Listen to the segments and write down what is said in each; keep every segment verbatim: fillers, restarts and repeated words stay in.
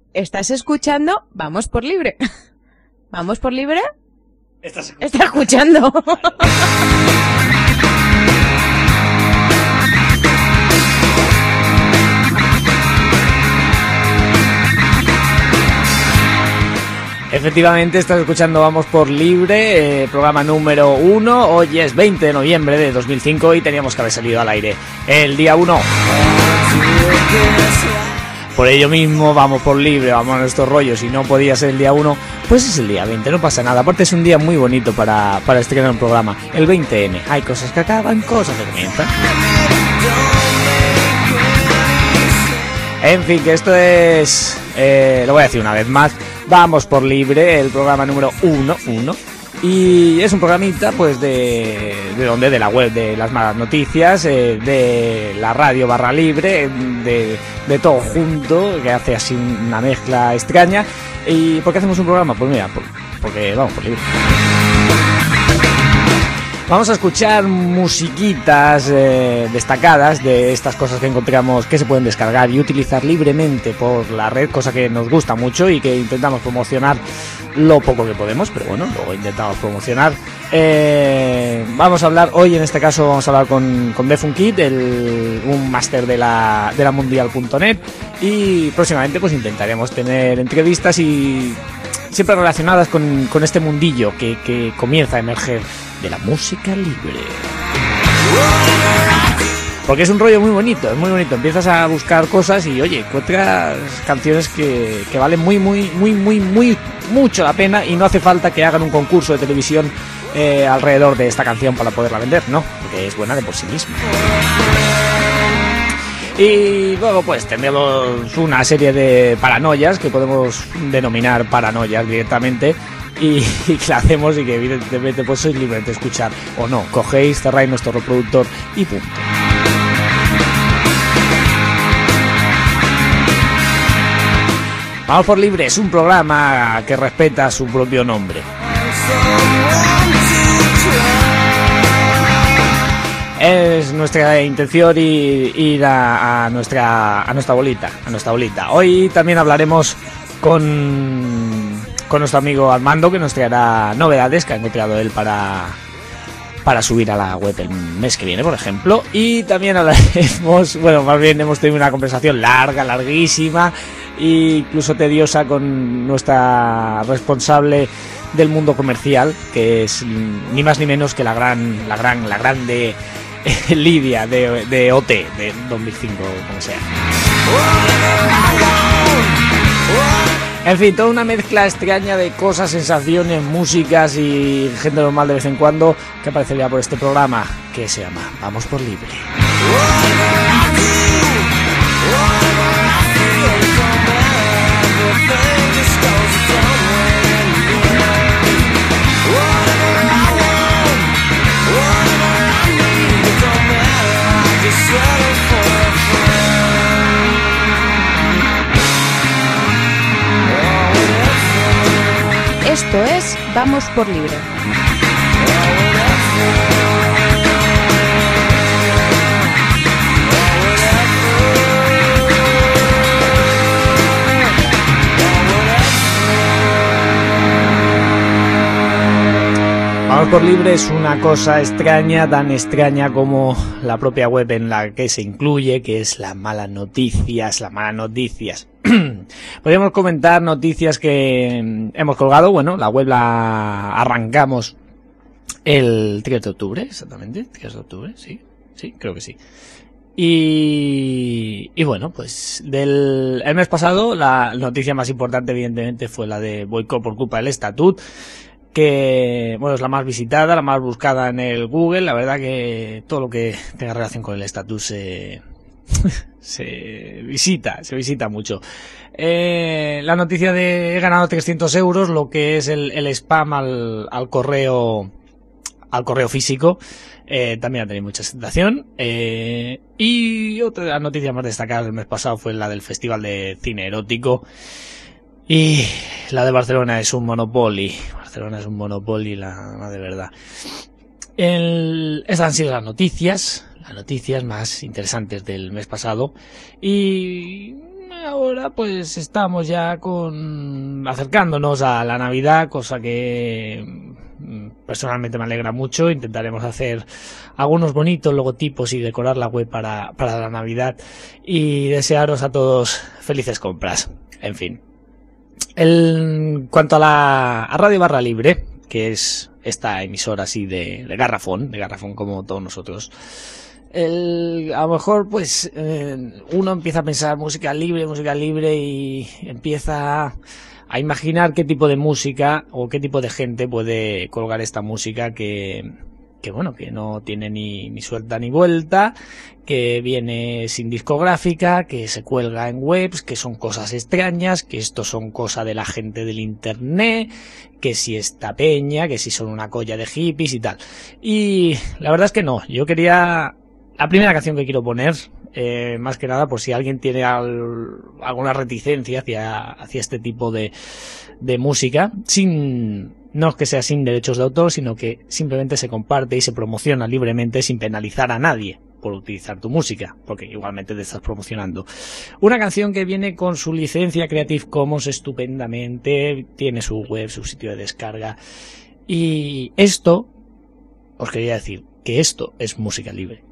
Estás escuchando Vamos por Libre. ¿Vamos por Libre? Estás escuchando. Está escuchando. Efectivamente, estás escuchando Vamos por Libre, eh, programa número uno. Hoy es veinte de noviembre de dos mil cinco y teníamos que haber salido al aire el día uno. Por ello mismo, Vamos por Libre, vamos a nuestros rollos. Si no podía ser el día uno, pues es el día veinte, no pasa nada. Aparte es un día muy bonito para, para estrenar un programa. El veinte ene, hay cosas que acaban, cosas que comienzan. En fin, que esto es, eh, lo voy a decir una vez más, Vamos por Libre, el programa número uno, uno. Y es un programita, pues, de, de donde, de la web de las malas noticias, eh, de la radio barra libre, de, de todo junto, que hace así una mezcla extraña. ¿Y por qué hacemos un programa? Pues mira, por, porque vamos por libre. Vamos a escuchar musiquitas eh, destacadas de estas cosas que encontramos que se pueden descargar y utilizar libremente por la red, cosa que nos gusta mucho y que intentamos promocionar lo poco que podemos, pero bueno, luego intentamos promocionar. Eh, vamos a hablar, hoy en este caso vamos a hablar con, con Defunkit, el, un máster de la, de la mundial punto net, y próximamente pues intentaremos tener entrevistas y siempre relacionadas con, con este mundillo que, que comienza a emerger de la música libre. Porque es un rollo muy bonito, es muy bonito. Empiezas a buscar cosas y, oye, encuentras canciones que, que valen muy, muy, muy, muy, muy, mucho la pena y no hace falta que hagan un concurso de televisión eh, alrededor de esta canción para poderla vender, no, porque es buena de por sí misma. Y luego pues tendremos una serie de paranoias que podemos denominar paranoias directamente y, y que la hacemos y que evidentemente pues sois libres de escuchar o no. Cogéis, cerráis nuestro reproductor y punto. Vamos por Libre es un programa que respeta su propio nombre. Es nuestra intención ir a, a nuestra a nuestra bolita, a nuestra bolita. Hoy también hablaremos con, con nuestro amigo Armando, que nos traerá novedades que ha encontrado él para, para subir a la web el mes que viene, por ejemplo. Y también hablaremos, bueno, más bien hemos tenido una conversación larga, larguísima, e incluso tediosa con nuestra responsable del mundo comercial, que es ni más ni menos que la gran, la gran, la grande Lidia de, de O T, de dos mil cinco, como sea. En fin, toda una mezcla extraña de cosas, sensaciones, músicas y gente normal de vez en cuando que aparecería por este programa que se llama Vamos por Libre. Esto es Vamos por Libre. Vamos por Libre es una cosa extraña, tan extraña como la propia web en la que se incluye, que es las malas noticias, las malas noticias. Podríamos comentar noticias que hemos colgado. Bueno, la web la arrancamos el tres de octubre, exactamente, tres de octubre, sí, sí, creo que sí. Y, y bueno, pues del el mes pasado la noticia más importante evidentemente fue la de boicot por culpa del estatut, que bueno, es la más visitada, la más buscada en el Google. La verdad que todo lo que tenga relación con el estatut se se visita, se visita mucho. Eh, la noticia de he ganado trescientos euros, lo que es el, el spam al, al correo al correo físico, eh, también ha tenido mucha aceptación. Eh, y otra de las noticias más destacadas del mes pasado fue la del Festival de Cine Erótico. Y la de Barcelona es un monopoly. Barcelona es un monopoly, la, la de verdad. El, estas han sido las noticias, las noticias más interesantes del mes pasado. Y ahora pues estamos ya con acercándonos a la Navidad, cosa que personalmente me alegra mucho. Intentaremos hacer algunos bonitos logotipos y decorar la web para, para la Navidad, y desearos a todos felices compras. En fin, en cuanto a la a Radio Barra Libre, que es esta emisora así de, de garrafón, de garrafón como todos nosotros, el, a lo mejor pues eh, uno empieza a pensar música libre, música libre y empieza a, a imaginar qué tipo de música o qué tipo de gente puede colgar esta música que, que bueno, que no tiene ni, ni suelta ni vuelta, que viene sin discográfica, que se cuelga en webs, que son cosas extrañas, que esto son cosas de la gente del internet, que si esta peña, que si son una colla de hippies y tal. Y la verdad es que no, yo quería... La primera canción que quiero poner, eh, más que nada por si alguien tiene al, alguna reticencia hacia, hacia este tipo de, de música, sin, no es que sea sin derechos de autor, sino que simplemente se comparte y se promociona libremente sin penalizar a nadie por utilizar tu música, porque igualmente te estás promocionando. Una canción que viene con su licencia Creative Commons estupendamente, tiene su web, su sitio de descarga, y esto, os quería decir que esto es música libre.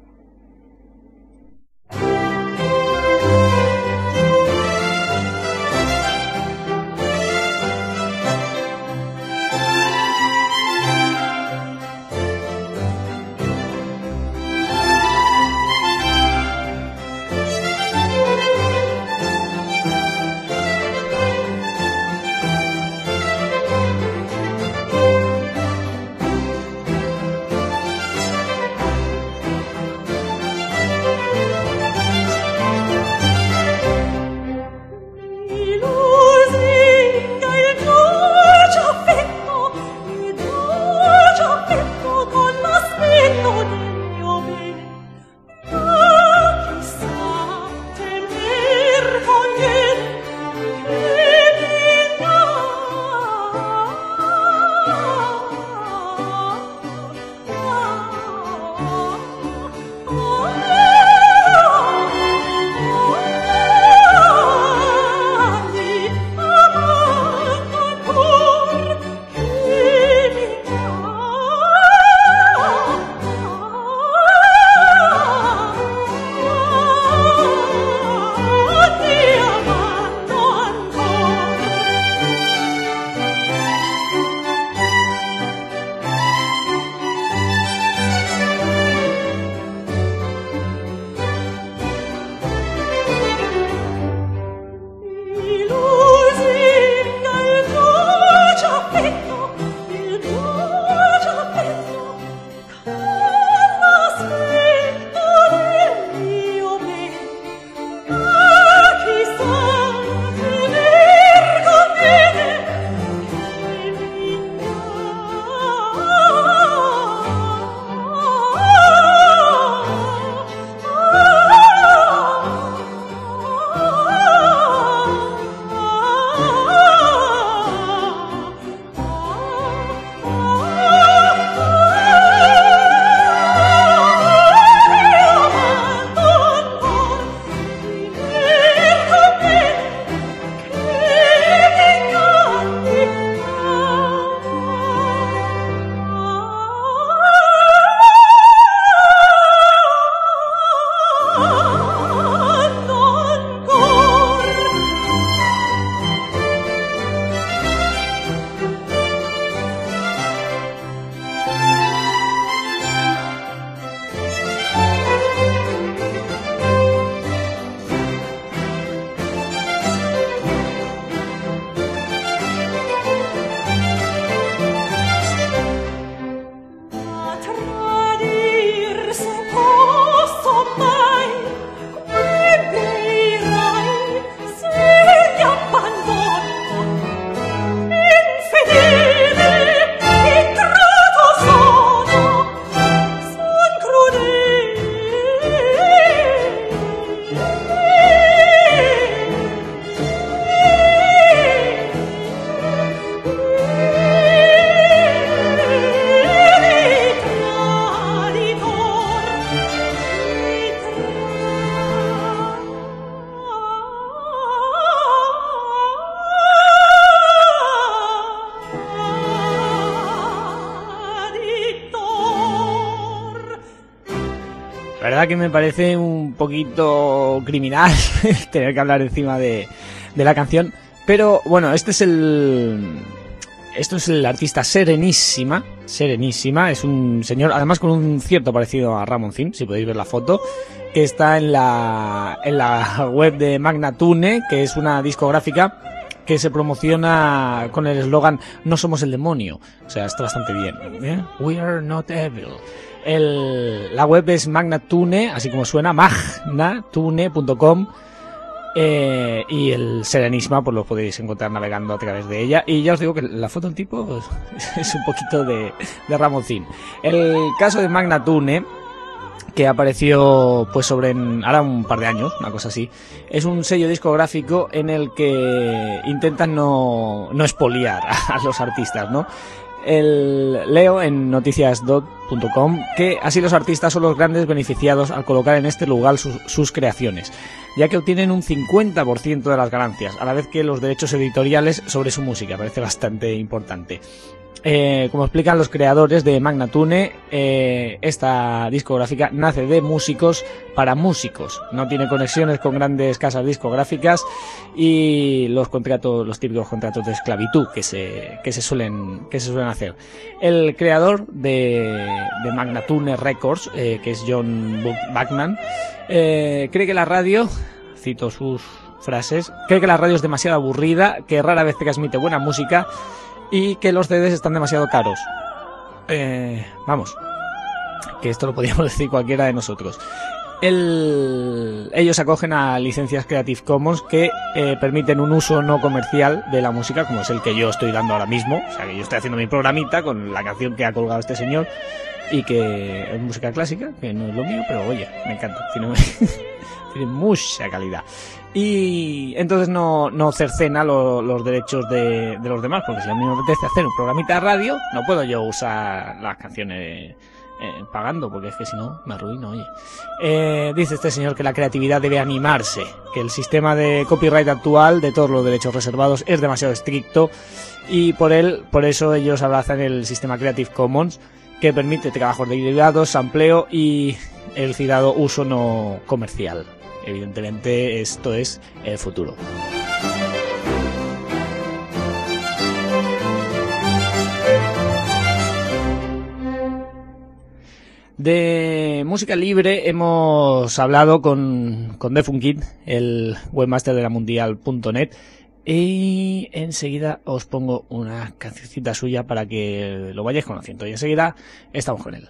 verdad que me parece un poquito criminal tener que hablar encima de, de la canción. Pero bueno, este es el... Esto es el artista Serenísima. Serenísima, es un señor, además con un cierto parecido a Ramoncín, si podéis ver la foto, que está en la, en la web de Magnatune, que es una discográfica que se promociona con el eslogan "No somos el demonio". O sea, está bastante bien, ¿eh? We are not evil. El, la web es Magnatune, así como suena, magnatune punto com. Eh, y el Serenísima pues lo podéis encontrar navegando a través de ella. Y ya os digo que la foto del tipo pues, es un poquito de, de Ramoncín. El caso de Magnatune, que apareció pues sobre en, ahora un par de años, una cosa así, es un sello discográfico en el que intentan no, no expoliar a, a los artistas, ¿no? El, leo en noticias dot punto com que así los artistas son los grandes beneficiados al colocar en este lugar sus, sus creaciones, ya que obtienen un cincuenta por ciento de las ganancias, a la vez que los derechos editoriales sobre su música. Parece bastante importante. Eh, como explican los creadores de Magnatune, eh, esta discográfica nace de músicos para músicos, no tiene conexiones con grandes casas discográficas y los contratos, los típicos contratos de esclavitud que se, que se suelen, que se suelen hacer. El creador de, de Magnatune Records, eh, que es John Bachman, eh, cree que la radio, cito sus frases, cree que la radio es demasiado aburrida, que rara vez transmite buena música y que los C Ds están demasiado caros. Eh, vamos, que esto lo podríamos decir cualquiera de nosotros. El, ellos acogen a licencias Creative Commons que eh, permiten un uso no comercial de la música, como es el que yo estoy dando ahora mismo. O sea, que yo estoy haciendo mi programita con la canción que ha colgado este señor y que es música clásica, que no es lo mío, pero oye, me encanta, tiene, tiene mucha calidad. Y entonces no, no cercena lo, los derechos de, de los demás, porque si a mí me apetece hacer un programita de radio, no puedo yo usar las canciones eh, pagando, porque es que si no me arruino, oye. Eh, dice este señor que la creatividad debe animarse, que el sistema de copyright actual de todos los derechos reservados es demasiado estricto y por él, por eso ellos abrazan el sistema Creative Commons, que permite trabajos derivados, sampleo y el citado uso no comercial. Evidentemente esto es el futuro. De música libre hemos hablado con, con Defunkit, el webmaster de la mundial punto net, y enseguida os pongo una cancioncita suya para que lo vayáis conociendo y enseguida estamos con él.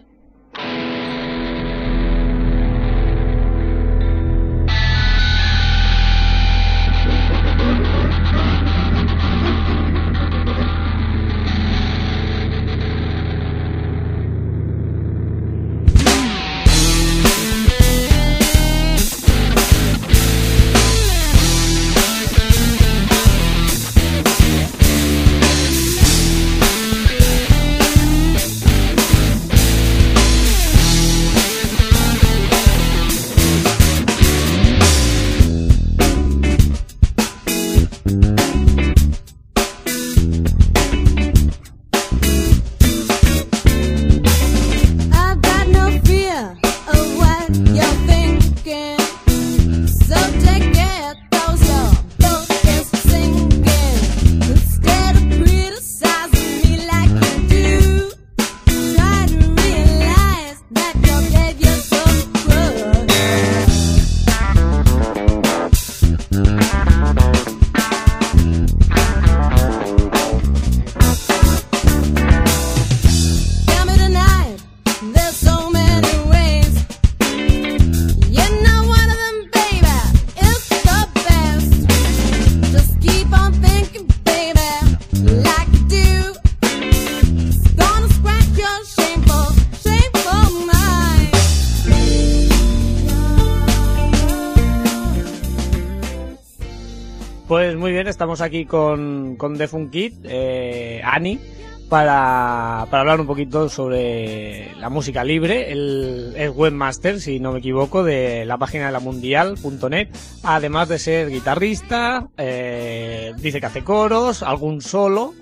Pues muy bien, estamos aquí con, con Defunkit, eh, Ani, para, para hablar un poquito sobre la música libre. Él es webmaster, si no me equivoco, de la página de la mundial punto net, además de ser guitarrista, eh, dice que hace coros, algún solo,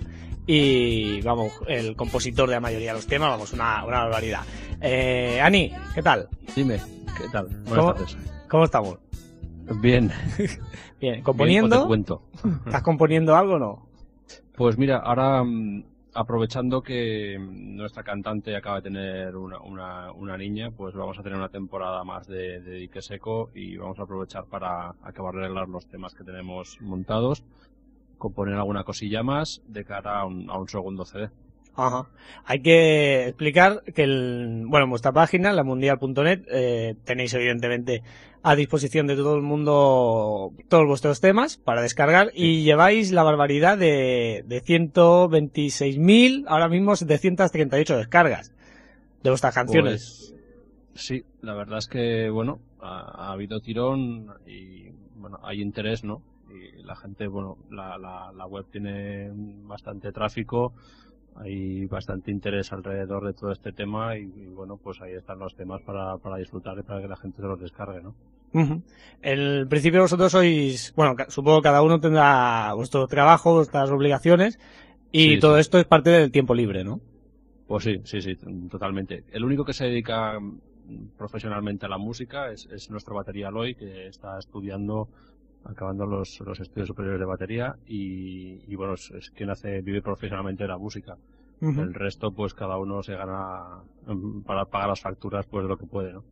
y, vamos, el compositor de la mayoría de los temas, vamos, una, una barbaridad. Eh, Ani, ¿qué tal? Dime, ¿qué tal? Buenas ¿Cómo, tardes. ¿Cómo estamos? Bien. Bien, ¿componiendo? Bien, pues te cuento. ¿Estás componiendo algo o no? Pues mira, ahora aprovechando que nuestra cantante acaba de tener una, una, una niña, pues vamos a tener una temporada más de, de Dique Seco y vamos a aprovechar para acabar de arreglar los temas que tenemos montados, componer alguna cosilla más de cara a un, a un segundo C D. Ajá. Hay que explicar que el, bueno, en vuestra página, la mundial punto net, eh, tenéis evidentemente a disposición de todo el mundo todos vuestros temas para descargar, sí. Y lleváis la barbaridad de, de ciento veintiséis mil, ahora mismo setecientas treinta y ocho descargas de vuestras canciones. Pues, sí, la verdad es que, bueno, ha, ha habido tirón y, bueno, hay interés, ¿no? Y la gente, bueno, la, la, la web tiene bastante tráfico. Hay bastante interés alrededor de todo este tema y, y bueno, pues ahí están los temas para, para disfrutar y para que la gente se los descargue, ¿no? Uh-huh. El principio vosotros sois, bueno, supongo que cada uno tendrá vuestro trabajo, vuestras obligaciones y sí, todo sí. Esto es parte del tiempo libre, ¿no? Pues sí, sí, sí, totalmente. El único que se dedica profesionalmente a la música es, es nuestro batería Eloy, que está estudiando, acabando los, los estudios superiores de batería y, y bueno, es, es quien hace, vive profesionalmente de la música. Uh-huh. El resto, pues cada uno se gana para pagar las facturas, pues lo que puede, ¿no?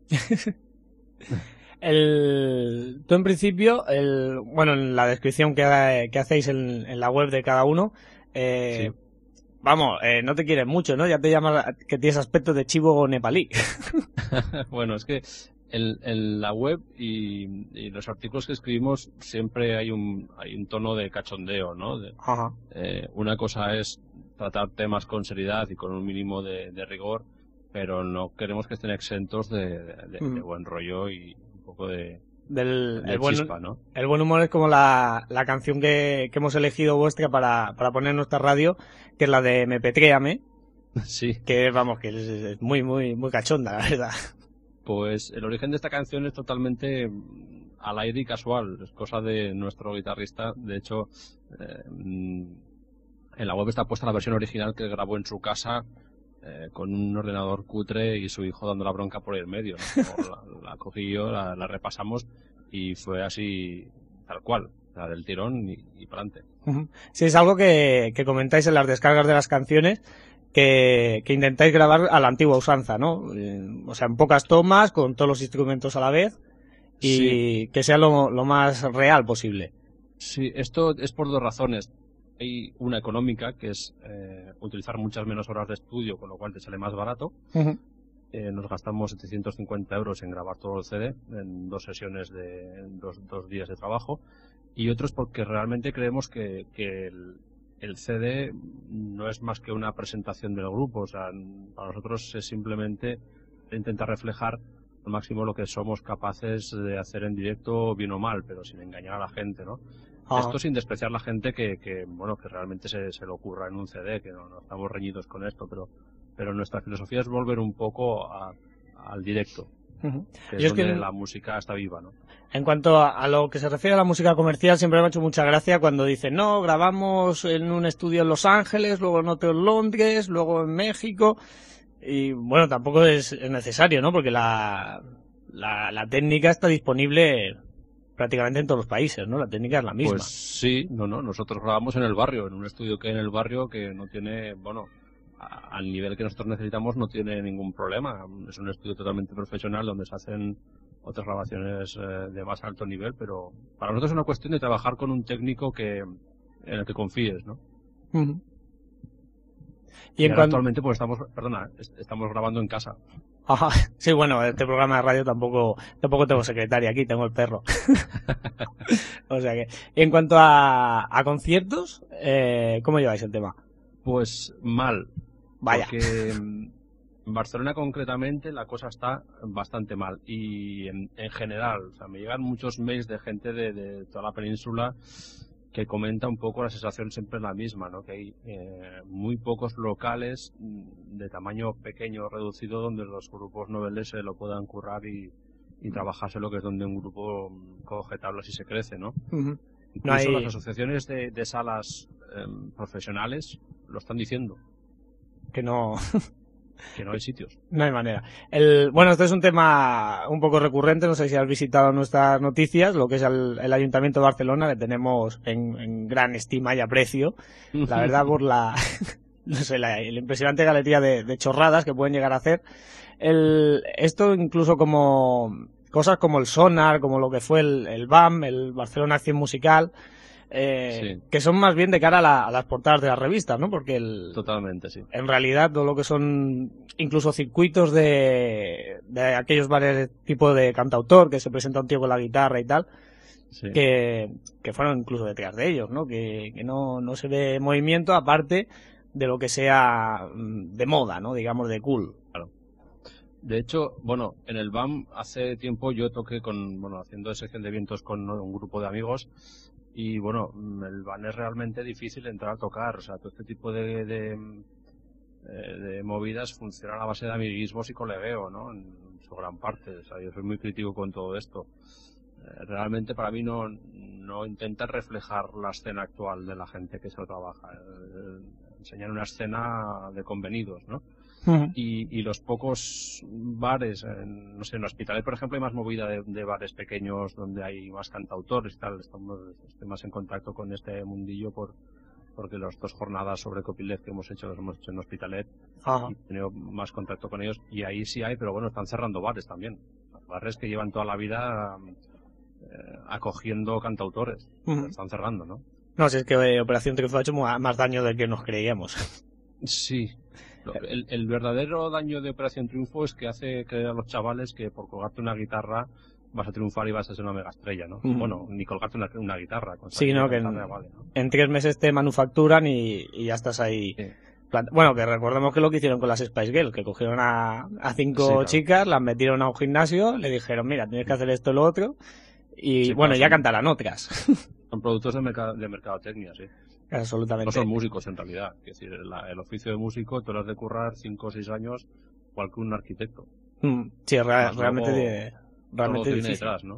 el, tú en principio, el, bueno, en la descripción que, que hacéis en, en la web de cada uno, eh, sí. Vamos, eh, no te quieres mucho, ¿no? Ya te llamas que tienes aspecto de chivo nepalí. Bueno, es que En, en la web y, y los artículos que escribimos siempre hay un hay un tono de cachondeo, ¿no? De, Ajá. Eh, una cosa es tratar temas con seriedad y con un mínimo de, de rigor, pero no queremos que estén exentos de, de, mm. de buen rollo y un poco de, Del, de el buen, chispa, ¿no? El buen humor es como la, la canción que, que hemos elegido vuestra para, para poner en nuestra radio, que es la de Me Petréame. Sí. Que vamos, que es, es muy, muy, muy cachonda, la verdad. Pues el origen de esta canción es totalmente al aire y casual, es cosa de nuestro guitarrista. De hecho, eh, en la web está puesta la versión original que grabó en su casa eh, con un ordenador cutre y su hijo dando la bronca por el medio, ¿no? la, la cogí yo, la, la repasamos y fue así tal cual, la del tirón y, y para adelante. Uh-huh. Sí, es algo que, que comentáis en las descargas de las canciones. Que, que intentáis grabar a la antigua usanza, ¿no? Eh, o sea, en pocas tomas, con todos los instrumentos a la vez y sí. Que sea lo, lo más real posible. Sí, esto es por dos razones. Hay una económica, que es eh, utilizar muchas menos horas de estudio, con lo cual te sale más barato. Uh-huh. Eh, nos gastamos setecientos cincuenta euros en grabar todo el C D, en dos sesiones de en dos, dos días de trabajo. Y otro es porque realmente creemos que, que el El C D no es más que una presentación del grupo, o sea, para nosotros es simplemente intentar reflejar al máximo lo que somos capaces de hacer en directo, bien o mal, pero sin engañar a la gente, ¿no? Ah. Esto sin despreciar a la gente que, que bueno, que realmente se, se le ocurra en un C D, que no, no estamos reñidos con esto, pero, pero nuestra filosofía es volver un poco a, al directo. Uh-huh. Que es Yo donde es que la música está viva, ¿no? En cuanto a, a lo que se refiere a la música comercial, siempre me ha hecho mucha gracia cuando dicen, no, grabamos en un estudio en Los Ángeles, luego en otro en Londres, luego en México, y bueno, tampoco es, es necesario, ¿no? Porque la, la, la técnica está disponible prácticamente en todos los países, ¿no? La técnica es la misma. Pues sí, no, no, nosotros grabamos en el barrio, en un estudio que hay en el barrio que no tiene, bueno, al nivel que nosotros necesitamos no tiene ningún problema. Es un estudio totalmente profesional donde se hacen otras grabaciones eh, de más alto nivel, pero para nosotros es una cuestión de trabajar con un técnico que en el que confíes, ¿no? Uh-huh. Y, y en cuanto... actualmente pues estamos, perdona, estamos grabando en casa. Ajá. Sí, bueno, este programa de radio tampoco tampoco tengo secretaria aquí, tengo el perro. O sea que, y en cuanto a, a conciertos, eh, ¿cómo lleváis el tema? Pues mal. Vaya. Porque en Barcelona concretamente la cosa está bastante mal y en, en general, o sea, me llegan muchos mails de gente de, de toda la península que comenta un poco la sensación siempre la misma, ¿no? Que hay eh, muy pocos locales de tamaño pequeño o reducido donde los grupos noveles se lo puedan currar y, y trabajarse lo que es donde un grupo coge tablas y se crece, ¿no? Uh-huh. Incluso no hay... las asociaciones de, de salas eh, profesionales lo están diciendo. Que no... Que no hay sitios. No hay manera. El, bueno, este es un tema un poco recurrente, no sé si has visitado nuestras noticias, lo que es el, el Ayuntamiento de Barcelona, que tenemos en, en gran estima y aprecio, la verdad, por la, no sé, la, la impresionante galería de, de chorradas que pueden llegar a hacer. El, esto incluso como cosas como el Sonar, como lo que fue el, el B A M, el Barcelona Acción Musical, Eh, sí. que son más bien de cara a, la, a las portadas de las revistas, ¿no? Porque el, totalmente, sí. En realidad todo lo que son incluso circuitos de, de aquellos bares tipo de cantautor, que se presenta un tío con la guitarra y tal, sí. que, que fueron incluso detrás de ellos, ¿no? Que, que no, no se ve movimiento aparte de lo que sea de moda, ¿no? Digamos, de cool. Claro. De hecho, bueno, en el B A M hace tiempo yo toqué con, bueno, haciendo sección de vientos con un grupo de amigos. Y bueno, el B A M es realmente difícil entrar a tocar, o sea, todo este tipo de, de, de movidas funciona a la base de amiguismos y colegueo, ¿no? En su gran parte, o sea, yo soy muy crítico con todo esto. Realmente para mí no, no intenta reflejar la escena actual de la gente que se lo trabaja, enseñar una escena de convenidos, ¿no? Uh-huh. Y, y los pocos bares, en, no sé, en Hospitalet, por ejemplo, hay más movida de, de bares pequeños donde hay más cantautores y tal. Estamos, estoy más en contacto con este mundillo por, porque las dos jornadas sobre copyleft que hemos hecho, las hemos hecho en Hospitalet. Uh-huh. Y he tenido más contacto con ellos. Y ahí sí hay, pero bueno, están cerrando bares también. Bares que llevan toda la vida eh, acogiendo cantautores. Uh-huh. Están cerrando, ¿no? No, si es que eh, Operación Triunfo ha hecho más daño del que nos creíamos. Sí. El, el verdadero daño de Operación Triunfo es que hace creer a los chavales que por colgarte una guitarra vas a triunfar y vas a ser una mega estrella, ¿no? Uh-huh. Bueno, ni colgarte una, una guitarra. Con sí, no, que en, vale, ¿no? En tres meses te manufacturan y, y ya estás ahí. Sí. Bueno, que recordemos que lo que hicieron con las Spice Girls, que cogieron a, a cinco sí, claro. chicas, las metieron a un gimnasio, le dijeron, mira, tienes que hacer esto y lo otro, y sí, bueno, claro, ya son, cantarán otras. Son productos de, mercado, de mercadotecnia, sí. Absolutamente. No son músicos en realidad. Es decir, la, el oficio de músico tú lo has de currar cinco o seis años igual que un arquitecto. Mm, sí, re, realmente, de, realmente tiene detrás, ¿no?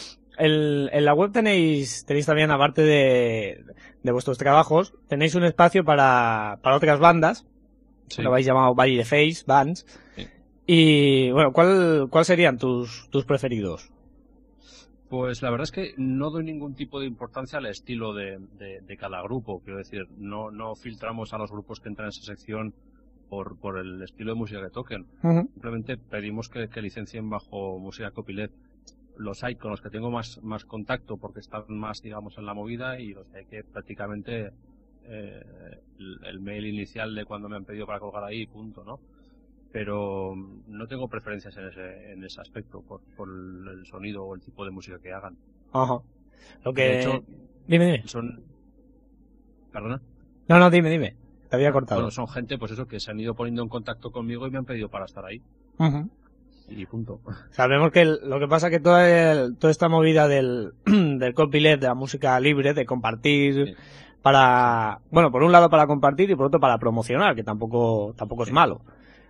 El, en la web tenéis tenéis también, aparte de, de vuestros trabajos, tenéis un espacio para, para otras bandas. Sí. Lo habéis llamado Valle de Face, Bands. Sí. Y bueno, ¿cuál, cuál serían tus, tus preferidos? Pues la verdad es que no doy ningún tipo de importancia al estilo de, de, de cada grupo. Quiero decir, no, no filtramos a los grupos que entran en esa sección por, por el estilo de música que toquen. Uh-huh. Simplemente pedimos que, que licencien bajo música copyleft. Los hay con los que tengo más, más contacto porque están más, digamos, en la movida, y los hay que prácticamente eh, el, el mail inicial de cuando me han pedido para colgar ahí, punto, ¿no? Pero no tengo preferencias en ese, en ese aspecto por, por el sonido o el tipo de música que hagan. Ajá. Lo que... De hecho, dime, dime. Son... ¿Perdona? No, no, dime, dime. Te había cortado. Bueno, son gente, pues eso, que se han ido poniendo en contacto conmigo y me han pedido para estar ahí. Ajá. Y punto. Sabemos que el, lo que pasa que toda, el, toda esta movida del, del copyleft, de la música libre, de compartir... Sí. Para, bueno, por un lado para compartir y por otro para promocionar, que tampoco, tampoco es sí. malo.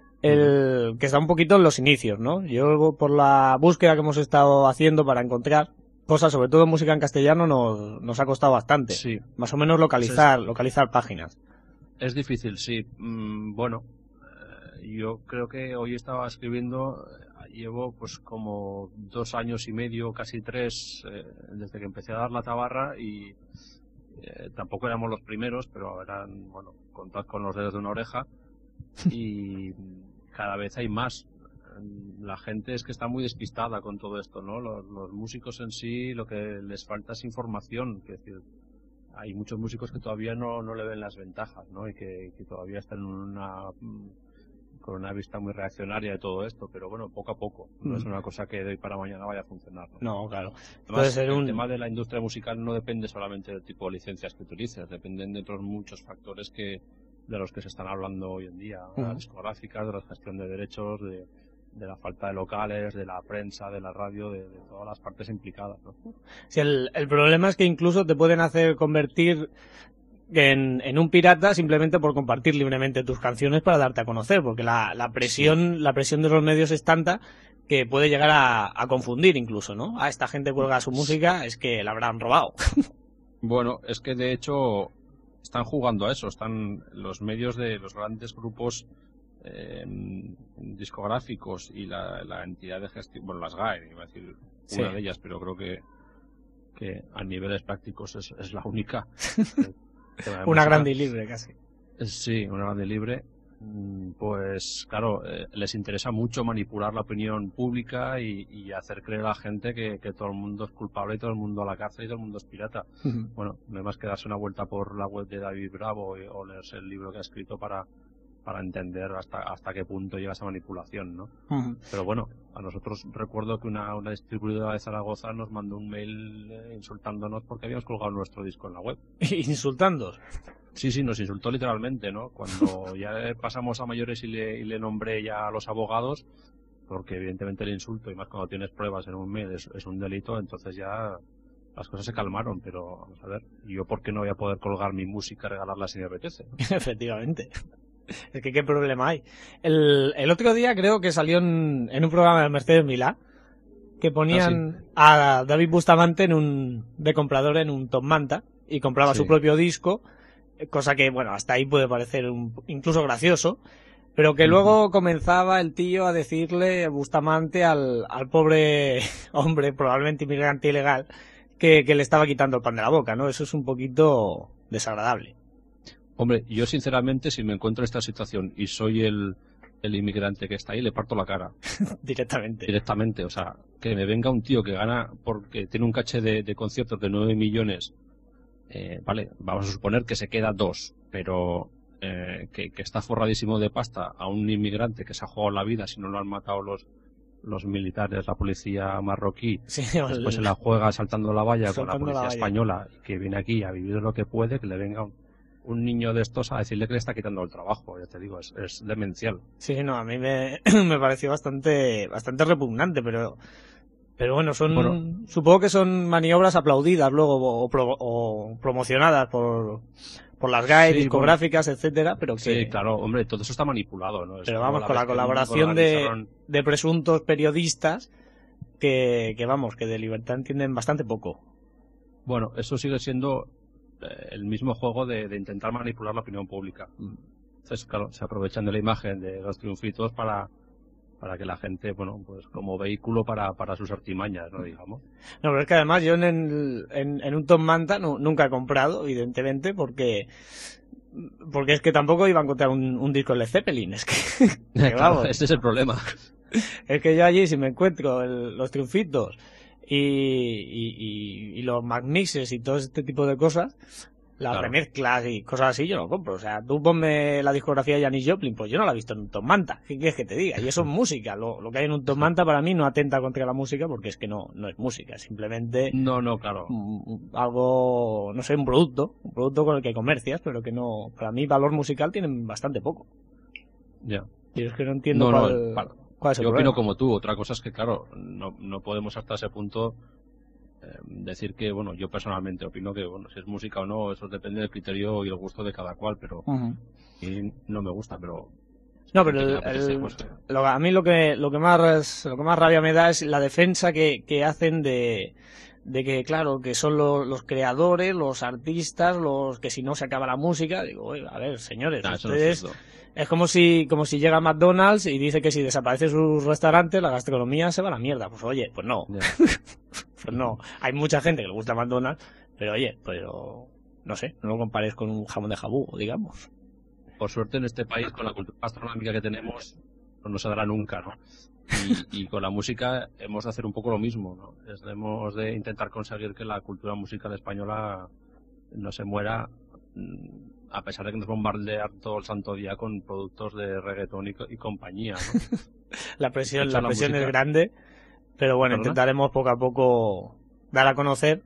El que está un poquito en los inicios, ¿no? Yo, por la búsqueda que hemos estado haciendo para encontrar cosas, sobre todo música en castellano, nos, nos ha costado bastante. Sí. Más o menos localizar, es, localizar páginas. Es difícil, sí. Mm, bueno, eh, yo creo que hoy estaba escribiendo, llevo pues como dos años y medio, casi tres, eh, desde que empecé a dar la tabarra, y eh, tampoco éramos los primeros, pero eran, bueno, contad con los dedos de una oreja, y cada vez hay más. La gente es que está muy despistada con todo esto, ¿no? Los, los músicos en sí, lo que les falta es información. Es decir, hay muchos músicos que todavía no, no le ven las ventajas, ¿no? Y que, que todavía están en una, con una vista muy reaccionaria de todo esto. Pero bueno, poco a poco. No mm. es una cosa que de hoy para mañana vaya a funcionar, ¿no? No, claro. Además, Puede ser el un... tema de la industria musical no depende solamente del tipo de licencias que utilices. Dependen de otros muchos factores que de los que se están hablando hoy en día, de las discográficas, de la gestión de derechos, de, de la falta de locales, de la prensa, de la radio, de, de todas las partes implicadas, ¿no? Sí, el, el problema es que incluso te pueden hacer convertir en, en un pirata simplemente por compartir libremente tus canciones para darte a conocer, porque la, la presión, sí. la presión de los medios es tanta que puede llegar a, a confundir incluso, ¿no? A esta gente cuelga su música, es que la habrán robado. Bueno, es que de hecho están jugando a eso, están los medios de los grandes grupos eh, discográficos y la, la entidad de gestión, bueno, las G A E, iba a decir Sí. una de ellas, pero creo que, que a niveles prácticos es, es la única. Una grande y libre, casi. Sí, una grande y libre. Pues claro, eh, les interesa mucho manipular la opinión pública y, y hacer creer a la gente que, que todo el mundo es culpable y todo el mundo a la cárcel y todo el mundo es pirata. Uh-huh. Bueno, no hay más que darse una vuelta por la web de David Bravo y, o leerse el libro que ha escrito para, para entender hasta, hasta qué punto llega esa manipulación, ¿no? Uh-huh. Pero bueno, a nosotros recuerdo que una, una distribuidora de Zaragoza nos mandó un mail eh, insultándonos porque habíamos colgado nuestro disco en la web. ¿Insultando? Sí, sí, nos insultó literalmente, ¿no? Cuando ya pasamos a mayores y le, y le nombré ya a los abogados, porque evidentemente el insulto, y más cuando tienes pruebas en un mail, es, es un delito, entonces ya las cosas se calmaron, pero vamos a ver, ¿yo por qué no voy a poder colgar mi música y regalarla si me apetece? Efectivamente. Es que qué problema hay. El, el otro día creo que salió en, en un programa de Mercedes Milá que ponían ¿Ah, sí? a David Bustamante en un, de comprador en un Top Manta y compraba Sí. su propio disco, cosa que, bueno, hasta ahí puede parecer un, incluso gracioso, pero que Ujú. luego comenzaba el tío a decirle Bustamante al, al pobre hombre, probablemente inmigrante ilegal, que, que le estaba quitando el pan de la boca, ¿no? Eso es un poquito desagradable. Hombre, yo sinceramente, si me encuentro en esta situación y soy el, el inmigrante que está ahí, le parto la cara. Directamente. Directamente, o sea, que me venga un tío que gana porque tiene un caché de, de conciertos de nueve millones, eh, vale, vamos a suponer que se queda dos, pero eh, que, que está forradísimo de pasta a un inmigrante que se ha jugado la vida si no lo han matado los los militares, la policía marroquí, Sí, después se la juega saltando la valla con la Saltando la policía valla. española, que viene aquí a vivir lo que puede, que le venga un, un niño de estos a decirle que le está quitando el trabajo, ya te digo, es, es demencial. Sí, no, a mí me, me pareció bastante, bastante repugnante, pero, pero bueno, son, Bueno. supongo que son maniobras aplaudidas luego o, pro- o promocionadas por, por las G A E, Sí, discográficas, etcétera, pero que, Sí, claro, hombre, todo eso está manipulado, ¿no? Es pero como vamos, con la vez que colaboración de, organizaron- de presuntos periodistas que, que vamos, que de libertad entienden bastante poco. Bueno, eso sigue siendo eh, el mismo juego de, de intentar manipular la opinión pública. Entonces, claro, se aprovechan de la imagen de los triunfitos para, para que la gente, bueno, pues como vehículo para, para sus artimañas, ¿no? Digamos. No, pero es que además yo en, el, en, en un Top Manta no, nunca he comprado, evidentemente, porque porque es que tampoco iba a encontrar un, un disco de Led Zeppelin, es que, que Claro, vamos, ese es el problema. es que yo allí si me encuentro el- los triunfitos y, y, y, y los magmixes y todo este tipo de cosas, las Claro. remezclas y cosas así, yo no compro. O sea, tú ponme la discografía de Janis Joplin, pues yo no la he visto en un Top Manta. ¿Qué quieres que te diga? Y eso es música. Lo, lo que hay en un Top Manta para mí no atenta contra la música porque es que no, no es música. Simplemente No, no, claro. un- algo, no sé, un producto. Un producto con el que comercias, pero que no, para mí valor musical tienen bastante poco. Ya. Y es que no entiendo No, no, cuál, para- cuál es el Yo problema. opino como tú. Otra cosa es que, claro, no, no podemos hasta ese punto eh, decir que, bueno, yo personalmente opino que, bueno, si es música o no, eso depende del criterio y el gusto de cada cual, pero Ujú. y no me gusta, pero No, pero que el- le apetece, el- pues, lo- a mí lo que lo que más lo que más rabia me da es la defensa que, que hacen de, de que claro que son lo- los creadores, los artistas, los que si no se acaba la música. Digo, oye, a ver, señores, nah, eso no es ustedes cierto. es como si como si llega McDonald's y dice que si desaparece sus restaurantes la gastronomía se va a la mierda. Pues oye, pues no, Ya. pues no. Hay mucha gente que le gusta McDonald's, pero oye, pero no sé, no lo compares con un jamón de jabugo, digamos. Por suerte en este país, con la cultura gastronómica que tenemos, pues no se dará nunca, ¿no? Y, y con la música hemos de hacer un poco lo mismo, ¿no? Es- hemos de intentar conseguir que la cultura musical española no se muera, mm, a pesar de que nos bombardean todo el santo día con productos de reggaetón y, co- y compañía, ¿no? La presión, Escucha la la presión es música. grande, pero bueno, ¿Perdona? intentaremos poco a poco dar a conocer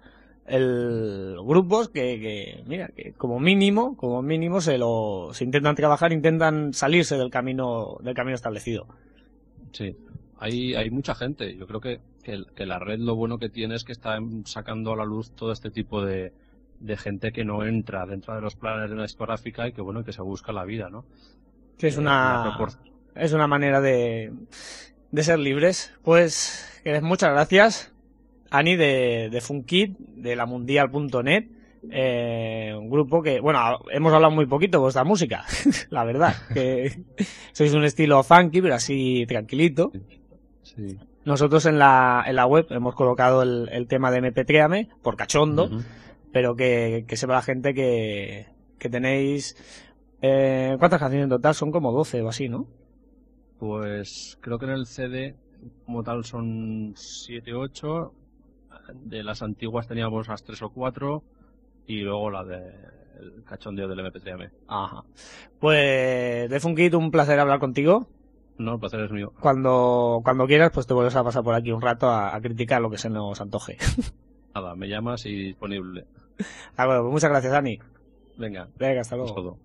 el grupos que, que, mira, que como mínimo, como mínimo se lo, se intentan trabajar, intentan salirse del camino, del camino establecido. Sí, hay, hay mucha gente. Yo creo que, que, el- que la red lo bueno que tiene es que está em- sacando a la luz todo este tipo de, de gente que no entra dentro de los planes de una discográfica y que bueno, que se busca la vida, ¿no? Que es Eh, una, la propor- es una manera de, de ser libres. Pues, que muchas gracias, Ani de, de Funkit, de la mundial punto net, Eh, un grupo que, bueno, hemos hablado muy poquito de vuestra música, la verdad, que sois un estilo funky, pero así tranquilito. Sí. Nosotros en la, en la web hemos colocado el, el tema de Mepetréame, por cachondo, uh-huh. pero que, que sepa la gente que, que tenéis, eh, ¿cuántas canciones en total? Son como doce o así, ¿no? Pues creo que en el C D como tal son siete u ocho, de las antiguas teníamos las tres o cuatro, y luego la de el cachondeo del M P tres M. Ajá. Pues, de Funkit, un placer hablar contigo. No, el placer es mío. Cuando, cuando quieras, pues te vuelves a pasar por aquí un rato a, a criticar lo que se nos antoje. Nada, me llamas y disponible. Ah, bueno, pues muchas gracias, Dani. Venga. Venga, hasta luego. Es todo.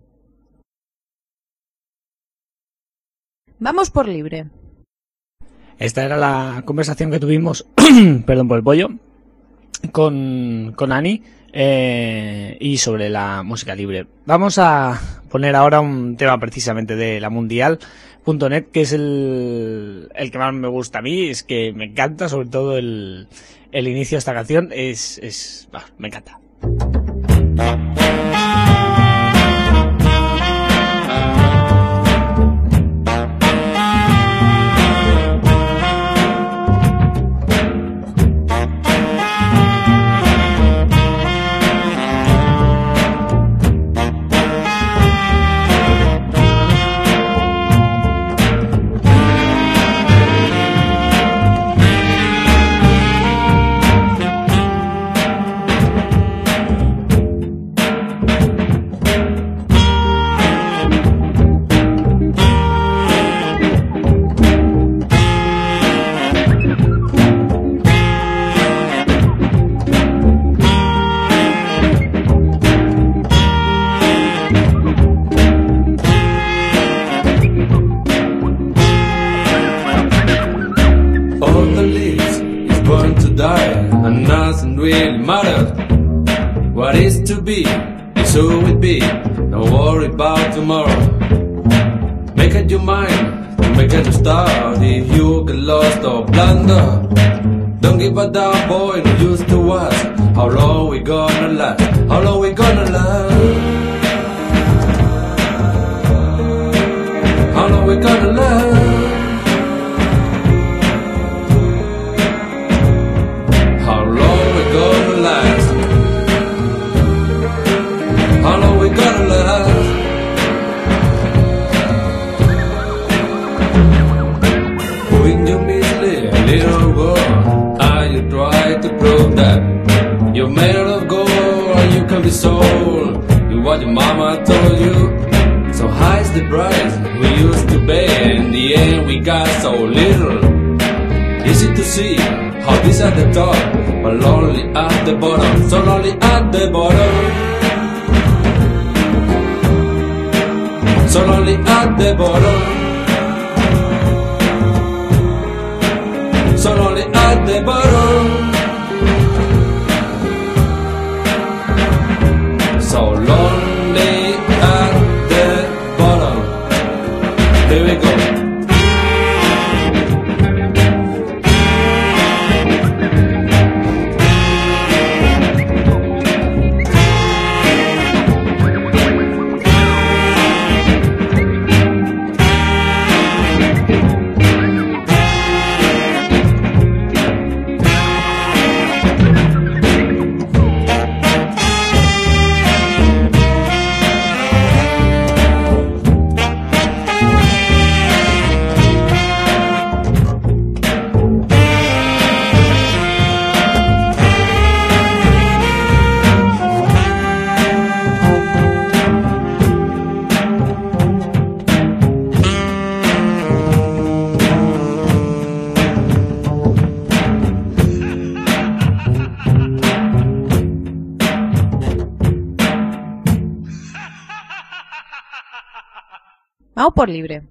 Vamos por libre. Esta era la conversación que tuvimos, perdón por el pollo, con, con Ani. Eh, y sobre la música libre. Vamos a poner ahora un tema precisamente de la mundial punto net, que es el, el que más me gusta a mí, es que me encanta, sobre todo el, el inicio de esta canción, es, es bah, me encanta. Vamos por libre.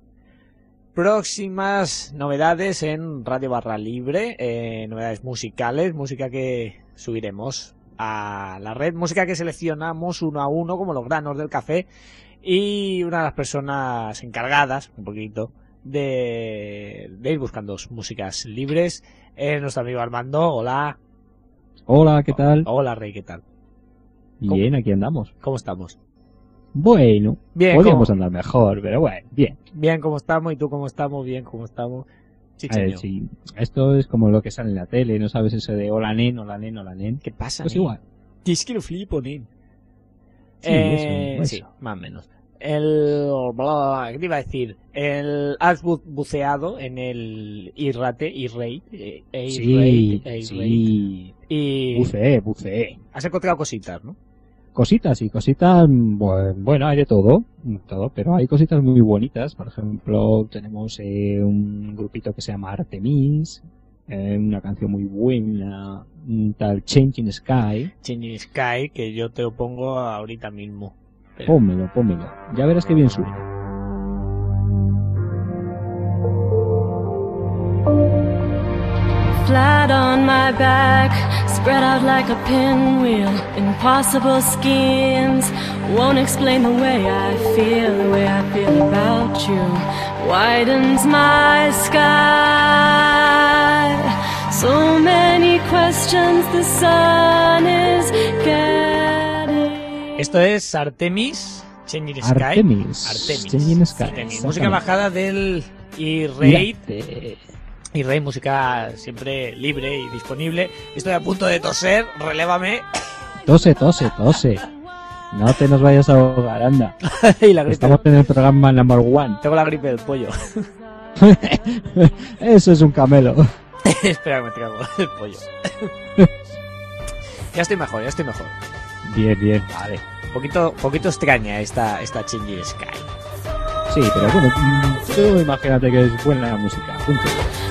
Próximas novedades en Radio Barra Libre, eh, novedades musicales, música que subiremos a la red, música que seleccionamos uno a uno como los granos del café, y una de las personas encargadas, un poquito, de, de ir buscando músicas libres es nuestro amigo Armando. Hola. Hola, ¿qué tal? Hola, Rey, ¿qué tal? Bien, aquí andamos. ¿Cómo estamos? Bueno, Bien, podríamos ¿cómo? andar mejor, pero bueno, bien. Bien, ¿cómo estamos? ¿Y tú cómo estamos? Bien, ¿cómo estamos? Sí, A ver, señor. sí. Esto es como lo que sale en la tele, ¿no sabes eso de hola nen, hola nen, hola nen? ¿Qué pasa, Pues nen? igual. Es que lo flipo, nen. Sí, Eh, eso, sí, eso. más o menos. El... bla, bla, bla, ¿qué te iba a decir? El... ¿Has bu- buceado en el Irrate, Irrate, eh, Sí, Irrate, sí. y Buceé, buceé. has encontrado cositas, ¿no? Cositas y cositas, bu- bueno, hay de todo, todo, pero hay cositas muy bonitas. Por ejemplo, tenemos eh, un grupito que se llama Artemis, eh, una canción muy buena, un tal Changing Sky. Changing Sky, que yo te lo pongo ahorita mismo. Pero- Pónmelo, pónmelo. Ya verás que bien suena. Flat on my back, spread out like a pinwheel. Impossible schemes won't explain the way I feel, the way I feel about you. Widens my sky. So many questions, the sun is getting. Esto es Artemis, Changing Sky. Artemis, Artemis. Changing Sky, Artemis. Música exactamente. bajada del E-Rate. Mírate. E-Rate, música siempre libre y disponible. Estoy a punto de toser, relévame. Tose, tose, tose. No te nos vayas a ahogar, anda. y la gripe. Estamos en el programa number one. Tengo la gripe del pollo. Eso es un camelo. Espera que me trago el pollo. ya estoy mejor, ya estoy mejor. Bien, bien, vale. Poquito, poquito extraña esta, esta Changing Sky. Sí, pero bueno, mm, tú imagínate que es buena la música. Punto.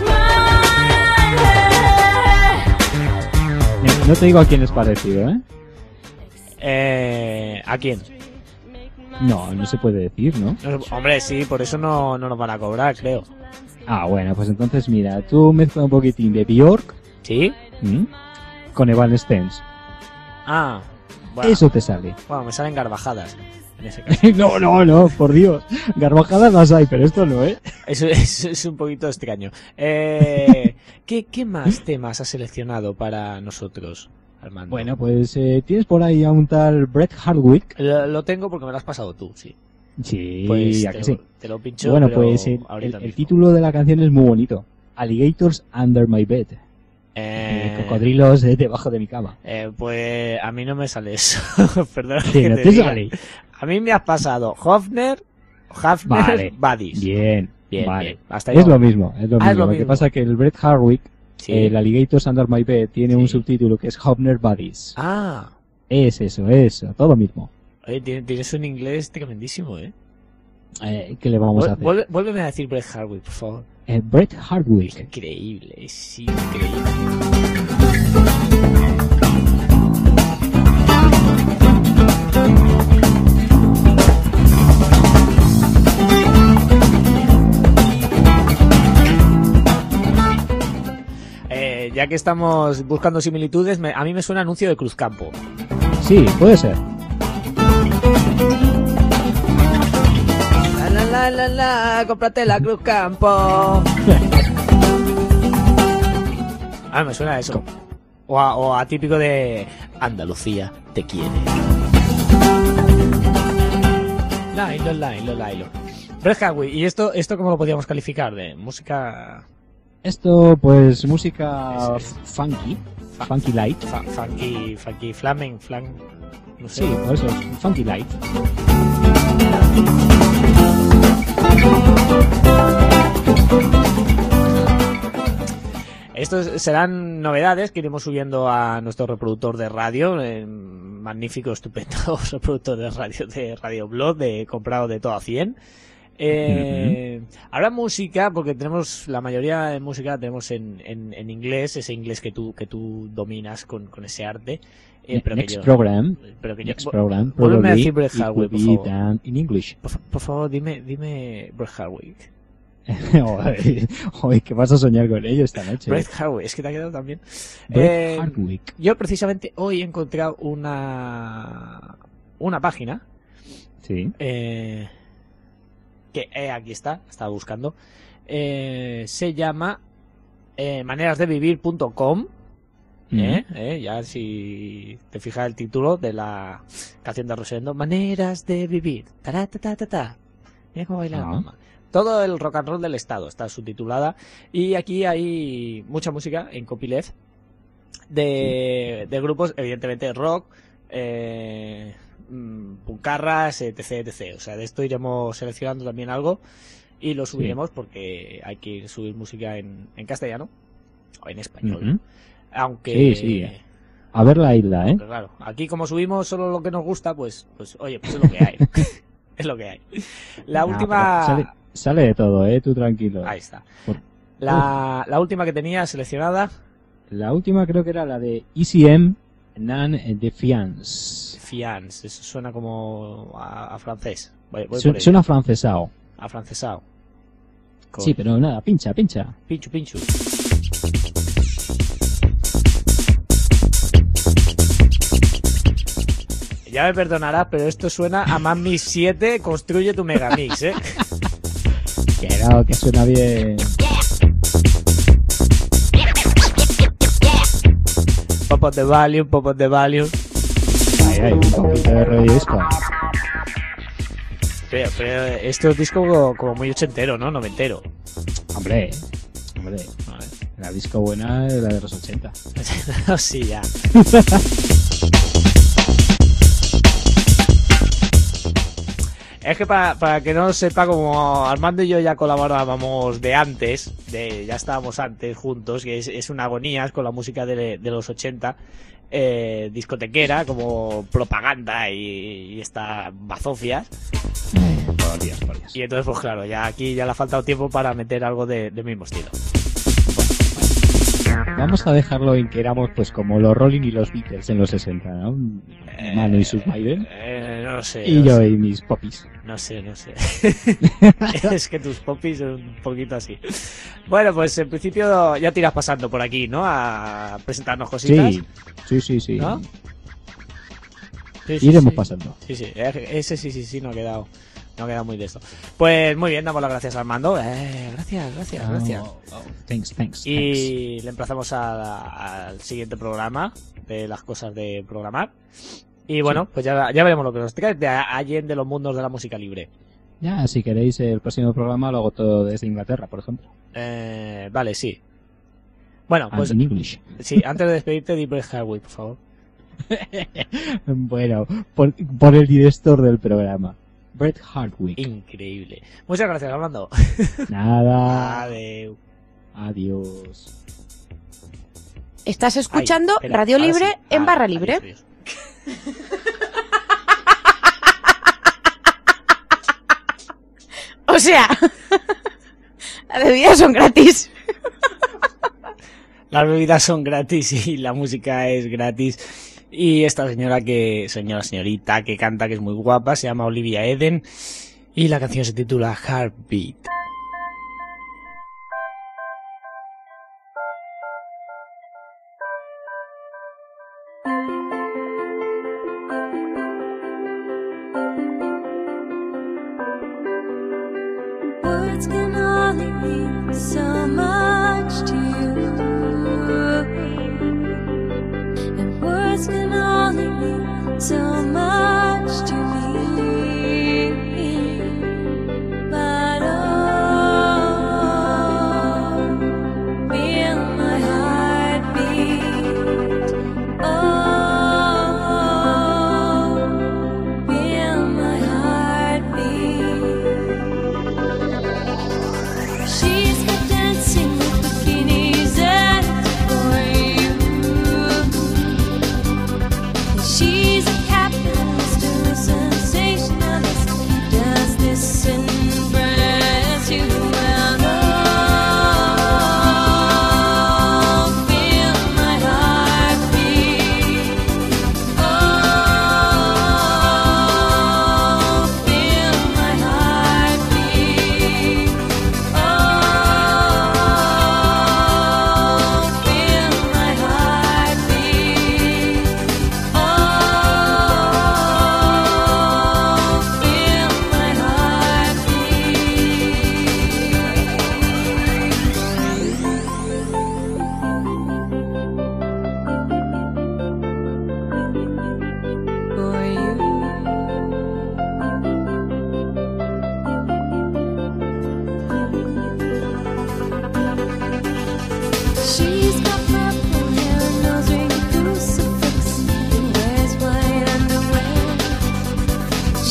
No- No te digo a quién es parecido, ¿eh? Eh, ¿A quién? No, no se puede decir, ¿no? No, hombre, sí, por eso no, no nos van a cobrar, creo. Ah, bueno, pues entonces mira, tú mezcla un poquitín de Björk, ¿Sí? ¿m? Con Evanescence. Ah, bueno, Eso te sale. bueno, me salen garbajadas en ese caso. No, no, no, por Dios. Garbajadas las hay, pero esto no, ¿eh? Eso es, es un poquito extraño. Eh, ¿qué, ¿Qué más temas has seleccionado para nosotros, Armando? Bueno, pues eh, tienes por ahí a un tal Brett Hardwick. Lo, lo tengo porque me lo has pasado tú, sí. Sí, Pues ya te, que sí. lo, te lo pincho, Bueno, pero pues el, ahorita el- el mismo. título de la canción es muy bonito. Alligators Under My Bed. Eh, Eh, cocodrilos eh, debajo de mi cama. eh, pues a mí no me sale eso. Perdona Sí, que no te te diga. sale. A mí me has pasado Hofner, Hafner, Vale. Buddies. Bien, Bien, vale. bien. Hasta ahí Es vamos. lo mismo, es lo Ah, mismo. es lo Lo que mismo. pasa es que el Brett Hardwick, Sí. el Alligators Under My Bed, tiene Sí. un subtítulo que es Hofner Buddies. Ah, Es eso, eso, todo mismo. oye, tienes, tienes un inglés tremendísimo, ¿eh? Eh, ¿Qué le vamos a Vuel- hacer? vuelve- Vuélveme a decir Brett Hardwick, por favor. Eh, Brett Hardwick. Increíble, es increíble. Eh, ya que estamos buscando similitudes, me- a mí me suena anuncio de Cruzcampo. Sí, puede ser. La la la la la, cómprate la Cruzcampo. Ah, me suena a eso. O a, o a típico de Andalucía te quiere. Lailo, lailo, lailo. Brett Hardwick, ¿y esto, esto cómo lo podríamos calificar? ¿De música Esto, pues, música Sí, sí. funky, funky light. fa- funky, funky, flamen, flan, no sé? Sí, por eso, funky light. Estos serán novedades que iremos subiendo a nuestro reproductor de radio, eh, magnífico, estupendo reproductor de radio de Radio Blog, de comprado de todo a cien. Eh, Habrá música, porque tenemos la mayoría de música la tenemos en, en, en inglés, ese inglés que tú que tú dominas con, con ese arte. Eh, pero que Next yo- program, pero que yo- next program, vuélveme a probably decir Brett it will Hardwick, por be favor. done in English. Por, fa- por favor, dime, dime Brett Hardwick. Joder, joder, ¿qué vas a soñar con ello esta noche? Brett Hardwick, es que te ha quedado también. Brett Eh, Hardwick. Yo precisamente hoy he encontrado una una página Sí. eh, que eh, aquí está, estaba buscando. Eh, se llama eh, manerasdevivir punto com ¿Eh? ¿Eh? Ya si te fijas el título de la canción de Rosendo, Maneras de vivir. Tará, ta, ta, ta, ta. Mira cómo baila la Ah. mamá. Todo el rock and roll del estado está subtitulada. Y aquí hay mucha música en copyleft de, de grupos, evidentemente rock, eh, mm, puncarras, etc, etc. O sea, de esto iremos seleccionando también algo y lo subiremos porque hay que subir música en, en castellano o en español. Ujú. Aunque... Sí, sí. A ver la isla, ¿eh? Pero claro, aquí como subimos solo lo que nos gusta, pues, pues oye, pues es lo que hay. Es lo que hay. La Ah, última... pero Sale, sale de todo, ¿eh? Tú tranquilo. Ahí está. Por- La, la última que tenía seleccionada, La última creo que era la de E C M Non Defiance. Fiance. Eso suena como a, a francés. Voy, voy Su- por ello. Suena francesao. A francesao. Con Sí, pero nada, pincha, pincha. Pinchu, pinchu. Ya me perdonarás, pero esto suena a Mamix siete, construye tu megamix, ¿eh? Que no, que suena bien. Pop of the Valium, pop of the Valium. Ahí, ahí, un poquito de rollo disco. Pero, pero esto es disco como, como muy ochentero, ¿no? Noventero. Hombre, hombre. La disco buena es la de los ochenta. Sí, ya. Es que para, para que no sepa, como Armando y yo ya colaborábamos de antes, de ya estábamos antes juntos, que es, es una agonía con la música de, de los ochenta, eh, discotequera, como propaganda y, y esta bazofias. Por Dios, por Dios. Y entonces, pues claro, ya aquí ya le ha faltado tiempo para meter algo de, del mismo estilo. Vamos a dejarlo en que éramos pues como los Rolling y los Beatles en los sesenta, ¿no? Mano y sus Maiden. Eh, no sé. Y no yo sé. y mis popis. No sé, no sé. Es que tus popis son un poquito así. Bueno, pues en principio ya te irás pasando por aquí, ¿no? A presentarnos cositas. Sí, sí, sí, sí. ¿No? Sí, sí, Iremos sí. pasando. Sí, sí. Eh, Ese sí, sí, sí, no ha quedado, no ha quedado muy de esto. Pues muy bien, damos las gracias a Armando. Eh, gracias, gracias, gracias. Oh, oh, thanks, thanks, thanks. Y le emplazamos a- al siguiente programa de las cosas de programar. Y bueno, pues ya, ya veremos lo que nos trae de Allen de los mundos de la música libre. Ya, si queréis el próximo programa lo hago todo desde Inglaterra, por ejemplo. Eh, vale, sí. Bueno, And pues in English. sí, antes de despedirte, di Brett Hardwick, por favor. Bueno, por, por el director del programa, Brett Hardwick. Increíble. Muchas gracias, Armando. Nada. Adeu. Adiós. Estás escuchando Ay, espera, Radio ahora Libre sí. en Ah, barra adiós, libre. adiós. O sea, las bebidas son gratis. Las bebidas son gratis y la música es gratis. Y esta señora que, señora, señorita que canta, que es muy guapa, se llama Olivia Eden. Y la canción se titula Heartbeat. Words can only mean so much to you, and words can only mean so much to me. But oh, feel my heartbeat. Oh, feel my heartbeat. She's been dancing with bikinis and for you. She's a captain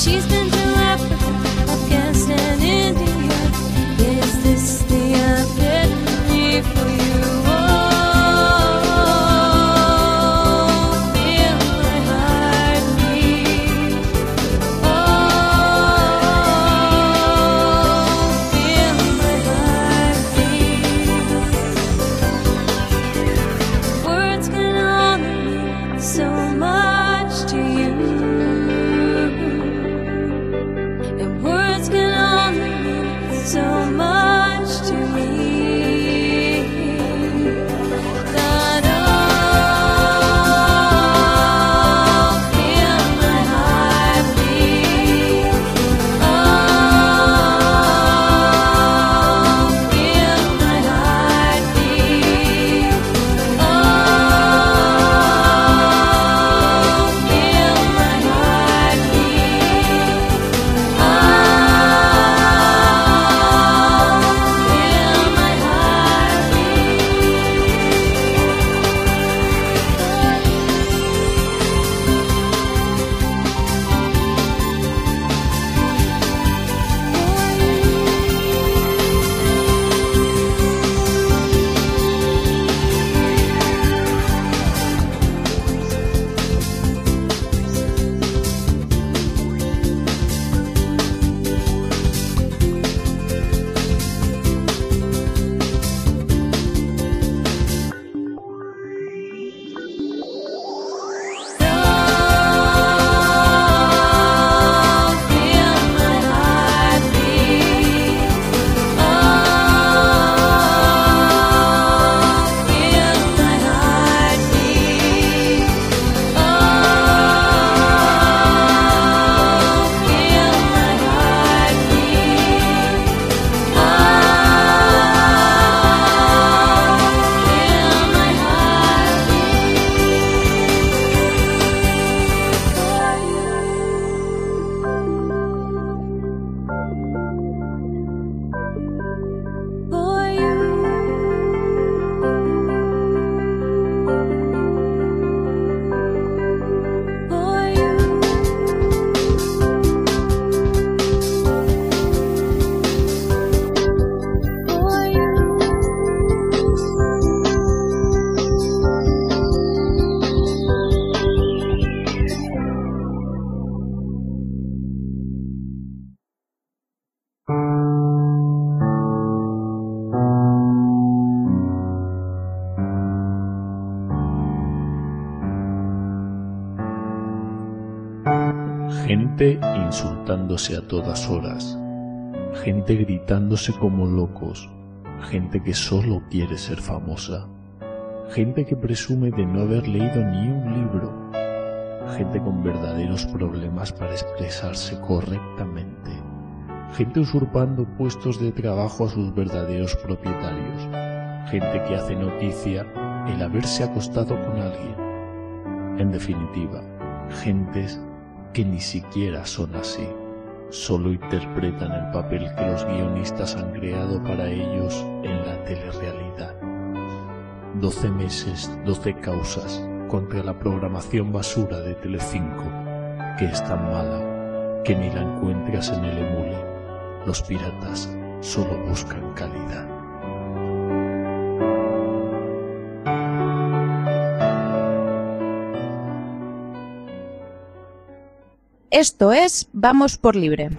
She's been to Africa, Afghanistan, India. Is this the epitome for you? Oh, feel my heartbeat. Oh, feel my heartbeat. Words can only mean so much to you, and words can only mean so much to me. God, oh, feel my heartbeat. Oh, feel my heartbeat. Oh, feel my heartbeat. Oh, feel my Gente insultándose a todas horas, gente gritándose como locos, gente que solo quiere ser famosa, gente que presume de no haber leído ni un libro, gente con verdaderos problemas para expresarse correctamente, gente usurpando puestos de trabajo a sus verdaderos propietarios, gente que hace noticia el haberse acostado con alguien. En definitiva, gentes que ni siquiera son así, solo interpretan el papel que los guionistas han creado para ellos en la telerrealidad. Doce meses, doce causas contra la programación basura de Telecinco, que es tan mala que ni la encuentras en el emule. Los piratas solo buscan calidad. Esto es Vamos por Libre.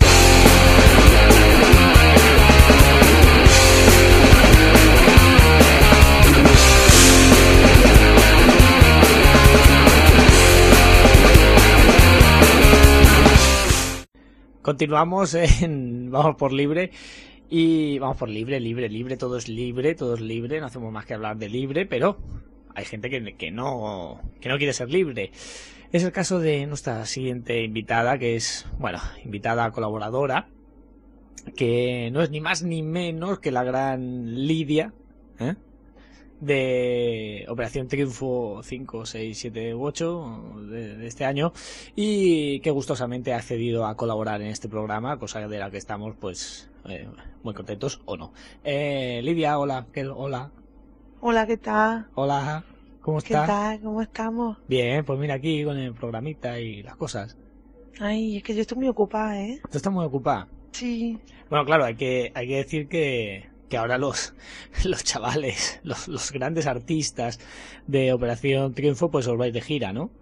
Continuamos en Vamos por Libre y vamos por libre, libre, libre, todo es libre, todo es libre, no hacemos más que hablar de libre, pero hay gente que, que no que no quiere ser libre. Es el caso de nuestra siguiente invitada, que es, bueno, invitada colaboradora, que no es ni más ni menos que la gran Lidia, ¿eh? de Operación Triunfo cinco, seis, siete u ocho de, de este año, y que gustosamente ha accedido a colaborar en este programa, cosa de la que estamos pues eh, muy contentos, o no. Eh, Lidia, hola, ¿qué, hola. Hola, ¿qué tal? Hola, ¿cómo ¿Qué estás? tal? ¿Cómo estamos? Bien, pues mira aquí con el programita y las cosas. Ay, es que yo estoy muy ocupada, ¿eh? ¿Tú estás muy ocupada? Sí. Bueno, claro, hay que, hay que decir que, que ahora los, los chavales, los, los grandes artistas de Operación Triunfo, pues os vais de gira, ¿no?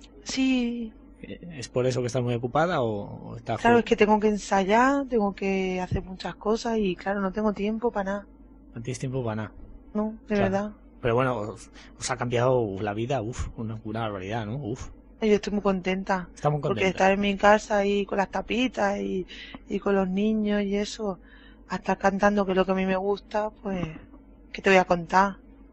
Sí. ¿Es por eso que estás muy ocupada o, o estás... Claro, es que tengo que ensayar, tengo que hacer muchas cosas y claro, no tengo tiempo para nada. No tienes tiempo para nada. No, de Claro. verdad. Pero bueno, os, os ha cambiado la vida, uff, una, una barbaridad, ¿no? Uf. Yo estoy muy contenta. Está muy Porque contenta. estar en mi casa ahí con las tapitas y, y con los niños y eso, a estar cantando, que es lo que a mí me gusta, pues, ¿qué te voy a contar?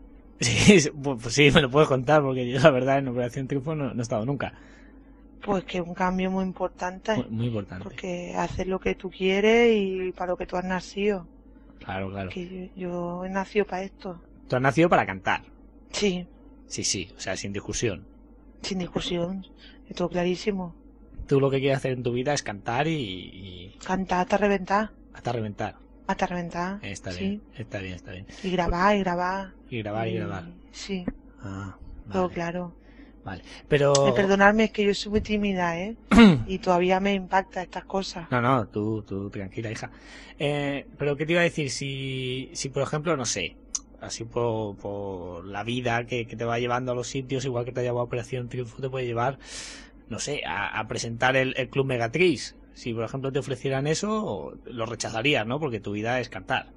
Sí, pues, pues sí, me lo puedes contar, porque yo la verdad en Operación Triunfo no, no he estado nunca. Pues que es un cambio muy importante, Muy, muy importante. porque haces lo que tú quieres y para lo que tú has nacido. Claro, claro. Que yo, yo he nacido para esto. Tú has nacido para cantar. Sí, Sí, sí, o sea, sin discusión. sin discusión, es todo clarísimo. Tú lo que quieres hacer en tu vida es cantar y, y Cantar hasta reventar, hasta reventar. hasta reventar. Eh, Está sí. bien, está bien, está bien. Y grabar, y grabar. Y grabar y grabar. Sí, Ah, todo vale, claro. vale. Pero... Eh, perdonadme, es que yo soy muy tímida, ¿eh? Y todavía me impacta estas cosas. No, no, tú, tú tranquila, hija. Eh, pero ¿qué te iba a decir? Si, si por ejemplo, no sé, así por, por la vida que, que te va llevando a los sitios, igual que te ha llevado a Operación Triunfo, te puede llevar, no sé, a, a presentar el, el Club Megatriz. Si por ejemplo te ofrecieran eso, lo rechazarías, ¿no? Porque tu vida es cantar.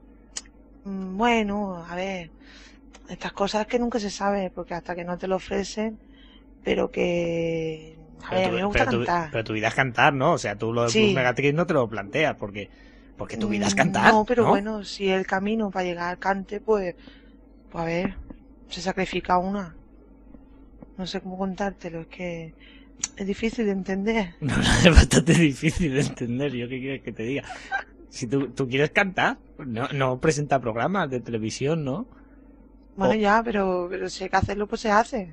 Mm, Bueno, a ver, estas cosas que nunca se sabe, porque hasta que no te lo ofrecen, pero que... A ver, a tu, mí me gusta pero, tu, cantar. pero tu vida es cantar, ¿no? O sea, tú lo del Sí. Club Megatriz no te lo planteas, porque, porque tu vida es cantar. No, pero ¿no? bueno, si el camino para llegar al cante, pues, pues a ver, se sacrifica una. No sé cómo contártelo, es que es difícil de entender. No, no, es bastante difícil de entender. ¿Yo qué quieres que te diga? Si tú, tú quieres cantar, no, no presenta programas de televisión, ¿no? Bueno, Oh. ya, pero, pero si hay que hacerlo, pues se hace.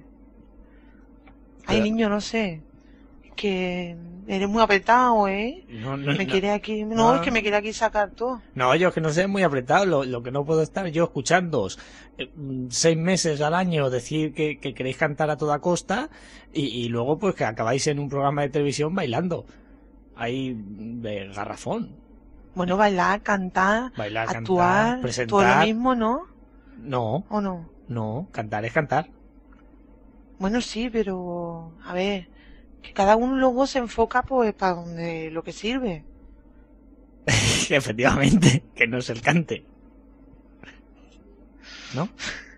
Ay, Pero- niño, no sé. Es que eres muy apretado, ¿eh? No, no, Me no. quiere aquí, no, no, es que me quiere aquí sacar todo. No, yo es que no sé, muy apretado. Lo, lo que no puedo estar yo escuchándoos eh, mm, seis meses al año decir que, que queréis cantar a toda costa y, y luego pues que acabáis en un programa de televisión bailando. Ahí mm, de garrafón. Bueno, bailar, cantar, Bailar, actuar, cantar, presentar. todo lo mismo, ¿no? No, ¿O no? no, cantar es cantar. Bueno, sí, pero a ver, que cada uno luego se enfoca pues para donde lo que sirve. Efectivamente, que no es el cante. ¿No?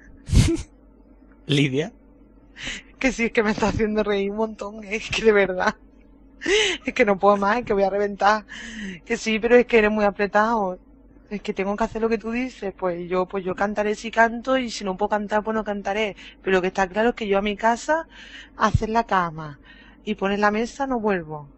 Lidia. Que sí, es que me está haciendo reír un montón, es que de verdad. Es que no puedo más, es que voy a reventar. Que sí, pero es que eres muy apretado. Es que tengo que hacer lo que tú dices, pues yo, pues yo cantaré si canto y si no puedo cantar, pues no cantaré. Pero lo que está claro es que yo a mi casa, a hacer la cama y poner la mesa, no vuelvo.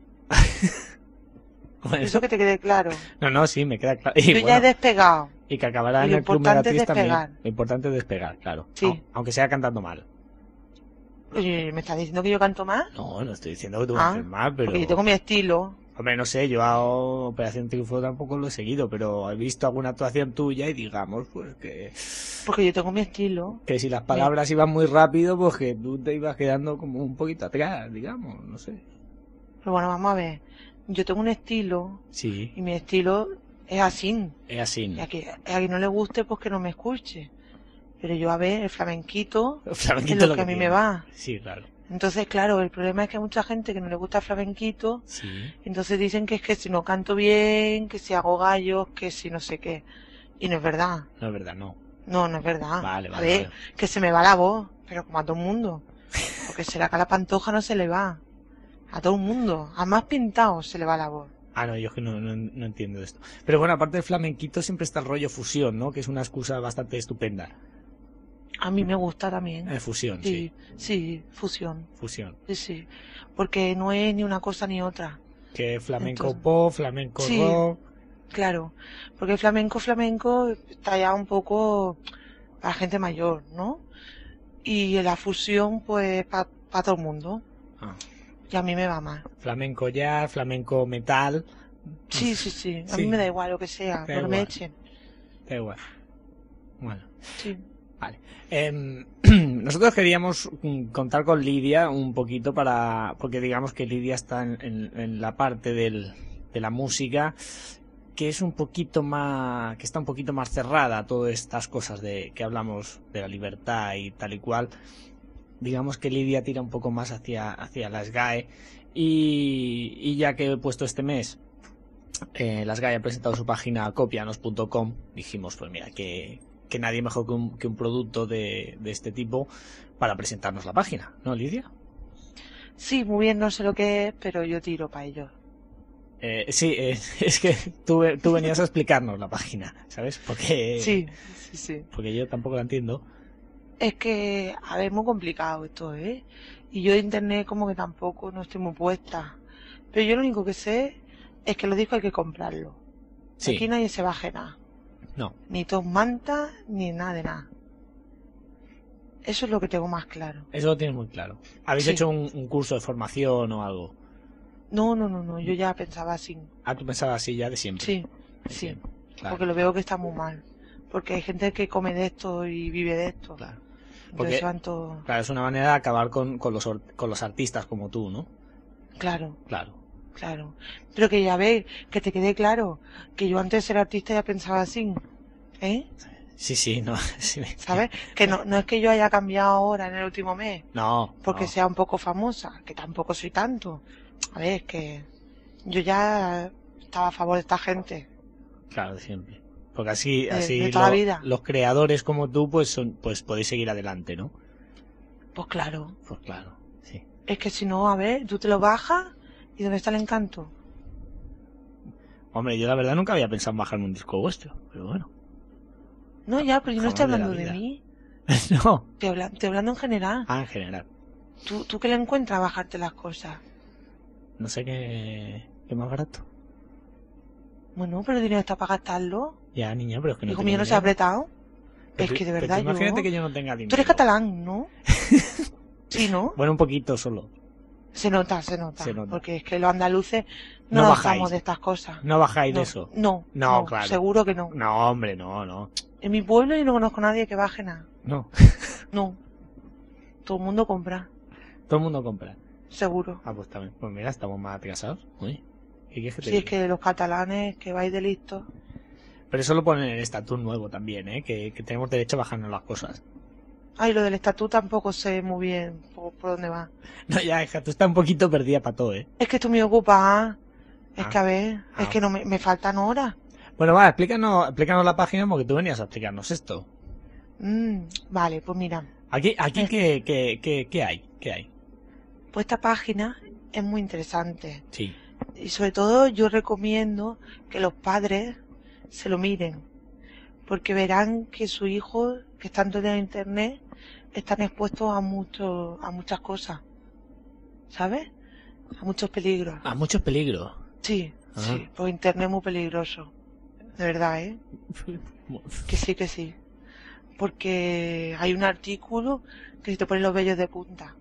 Bueno, Eso que te quede claro. no, no, sí, me queda claro. Y, Yo ya he bueno, despegado. y que acabará y en lo el Club importante es Megatriz también. despegar. Lo importante es despegar, claro. Sí. Au- Aunque sea cantando mal. Oye, ¿me estás diciendo que yo canto más? No, no estoy diciendo que tú Ah, haces mal, pero... Porque yo tengo mi estilo. Hombre, no sé, yo a Operación Triunfo tampoco lo he seguido, pero he visto alguna actuación tuya y digamos, pues que... Porque yo tengo mi estilo. Que si las palabras iban muy rápido, pues que tú te ibas quedando como un poquito atrás, digamos, no sé. Pero bueno, vamos a ver. Yo tengo un estilo Sí, y mi estilo es así. es así. Y a que- a quien no le guste, pues que no me escuche. Pero yo, a ver, el flamenquito Flamenquito es lo que a mí me tiene. va. Sí, claro. Entonces, claro, el problema es que hay mucha gente que no le gusta el flamenquito. Sí. Entonces dicen que es que si no canto bien, que si hago gallos, que si no sé qué. Y no es verdad. No es verdad, no. No, no es verdad. Vale, a vale, ver, vale. que se me va la voz, pero como a todo el mundo. Porque será que a la Pantoja no se le va. A todo el mundo. A más pintado se le va la voz. Ah, no, yo es que no, no, no entiendo esto. Pero bueno, aparte del flamenquito siempre está el rollo fusión, ¿no? Que es una excusa bastante estupenda. A mí me gusta también. Eh, fusión, sí. Sí, sí, fusión. Fusión. Sí, sí. Porque no es ni una cosa ni otra. Que flamenco Entonces- pop, flamenco Sí. rock... Claro. Porque el flamenco, flamenco está ya un poco para gente mayor, ¿no? Y la fusión, pues, para todo el mundo. Ah. Y a mí me va más. Flamenco jazz, flamenco metal... Sí, sí, sí. A Sí. mí me da igual lo que sea. Da No me igual. echen. Da igual. Bueno. Sí. Vale. Eh, nosotros queríamos contar con Lidia un poquito para... Porque digamos que Lidia está en, en, en la parte del, de la música que es un poquito más... que está un poquito más cerrada a todas estas cosas de que hablamos de la libertad y tal y cual. Digamos que Lidia tira un poco más hacia, hacia la S G A E y, y ya que he puesto este mes eh, la S G A E ha presentado su página copianos punto com, dijimos pues mira que, que nadie mejor que un, que un producto de, de este tipo para presentarnos la página, ¿no, Lidia? Sí, muy bien, no sé lo que es, pero yo tiro para ello. Eh, sí, eh, es que tú, tú venías a explicarnos la página, ¿sabes? Porque, Sí, sí, sí. porque yo tampoco la entiendo. Es que, a ver, es muy complicado esto, ¿eh? Y yo de internet como que tampoco no estoy muy puesta. Pero yo lo único que sé es que los discos hay que comprarlos. Sí. Aquí nadie se baje nada. No. Ni tos mantas, ni nada de nada. Eso es lo que tengo más claro. Eso lo tienes muy claro. ¿Habéis Sí. hecho un, un curso de formación o algo? No, no, no, no, yo ya pensaba así. Ah, tú pensabas así ya de siempre. Sí, sí. Bien, claro. Porque lo veo que está muy mal. Porque hay gente que come de esto y vive de esto. Claro. Entonces Porque- van todos... Claro, es una manera de acabar con, con, los, or- con los artistas como tú, ¿no? Claro, Claro. claro. Pero que ya ves, que te quede claro, que yo antes de ser artista ya pensaba así. ¿Eh? Sí, sí, no. Sí, me- ¿Sabes? Que no, no es que yo haya cambiado ahora en el último mes, No. porque no. sea un poco famosa, que tampoco soy tanto. A ver, es que yo ya estaba a favor de esta gente. Claro, de siempre. Porque así, De- así de toda la lo- vida. los creadores como tú, pues son, pues podéis seguir adelante, ¿no? Pues claro. Pues claro, sí. Es que si no, a ver, tú te lo bajas y ¿dónde está el encanto? Hombre, yo la verdad nunca había pensado en bajarme un disco vuestro, pero bueno. No, ya, pero yo no Jamás estoy de la hablando de vida. mí. No. Estoy habla- estoy hablando en general. Ah, en general. ¿Tú, ¿Tú qué le encuentras a bajarte las cosas? No sé qué, qué más barato. Bueno, pero el dinero está para gastarlo. Ya, niña, pero es que no Hijo tengo mío, no se ha dinero. apretado. Pero Es que de tú- verdad pero tú Imagínate yo... que yo no tenga dinero. Tú eres catalán, ¿no? Sí, ¿no? Bueno, un poquito solo. Se nota, se nota. Se nota. Porque es que los andaluces No no, bajáis. bajamos de estas cosas. No bajáis no, de eso. No, No, no, claro. seguro que no. No, hombre, no, no. En mi pueblo yo no conozco a nadie que baje nada. No. No. Todo el mundo compra, Todo el mundo compra. seguro. Ah, pues también. Pues mira, estamos más atrasados. Uy. ¿Qué quieres que te Si es diga? que los catalanes que vais de listos. Pero eso lo ponen en el estatut nuevo también, ¿eh? Que, que tenemos derecho a bajarnos las cosas. Ay, lo del estatuto tampoco sé muy bien por, por dónde va. No, ya, hija, tú estás un poquito perdida para todo, ¿eh? Es que estoy muy ocupada. Es Ah. que a ver, Ah. es que no me, me faltan horas. Bueno, va, explícanos, explícanos la página porque tú venías a explicarnos esto. Mm, vale, pues mira, Aquí, aquí Eh. ¿qué, qué, qué, qué hay? ¿Qué hay? pues esta página es muy interesante. Sí. Y sobre todo yo recomiendo que los padres se lo miren. Porque verán que sus hijos que están todo en internet están expuestos a mucho, a muchas cosas. ¿Sabes? A muchos peligros. A muchos peligros. Sí, Ah. sí, pues internet es muy peligroso. De verdad, ¿eh? Que sí, que sí. Porque hay un artículo que se te ponen los vellos de punta.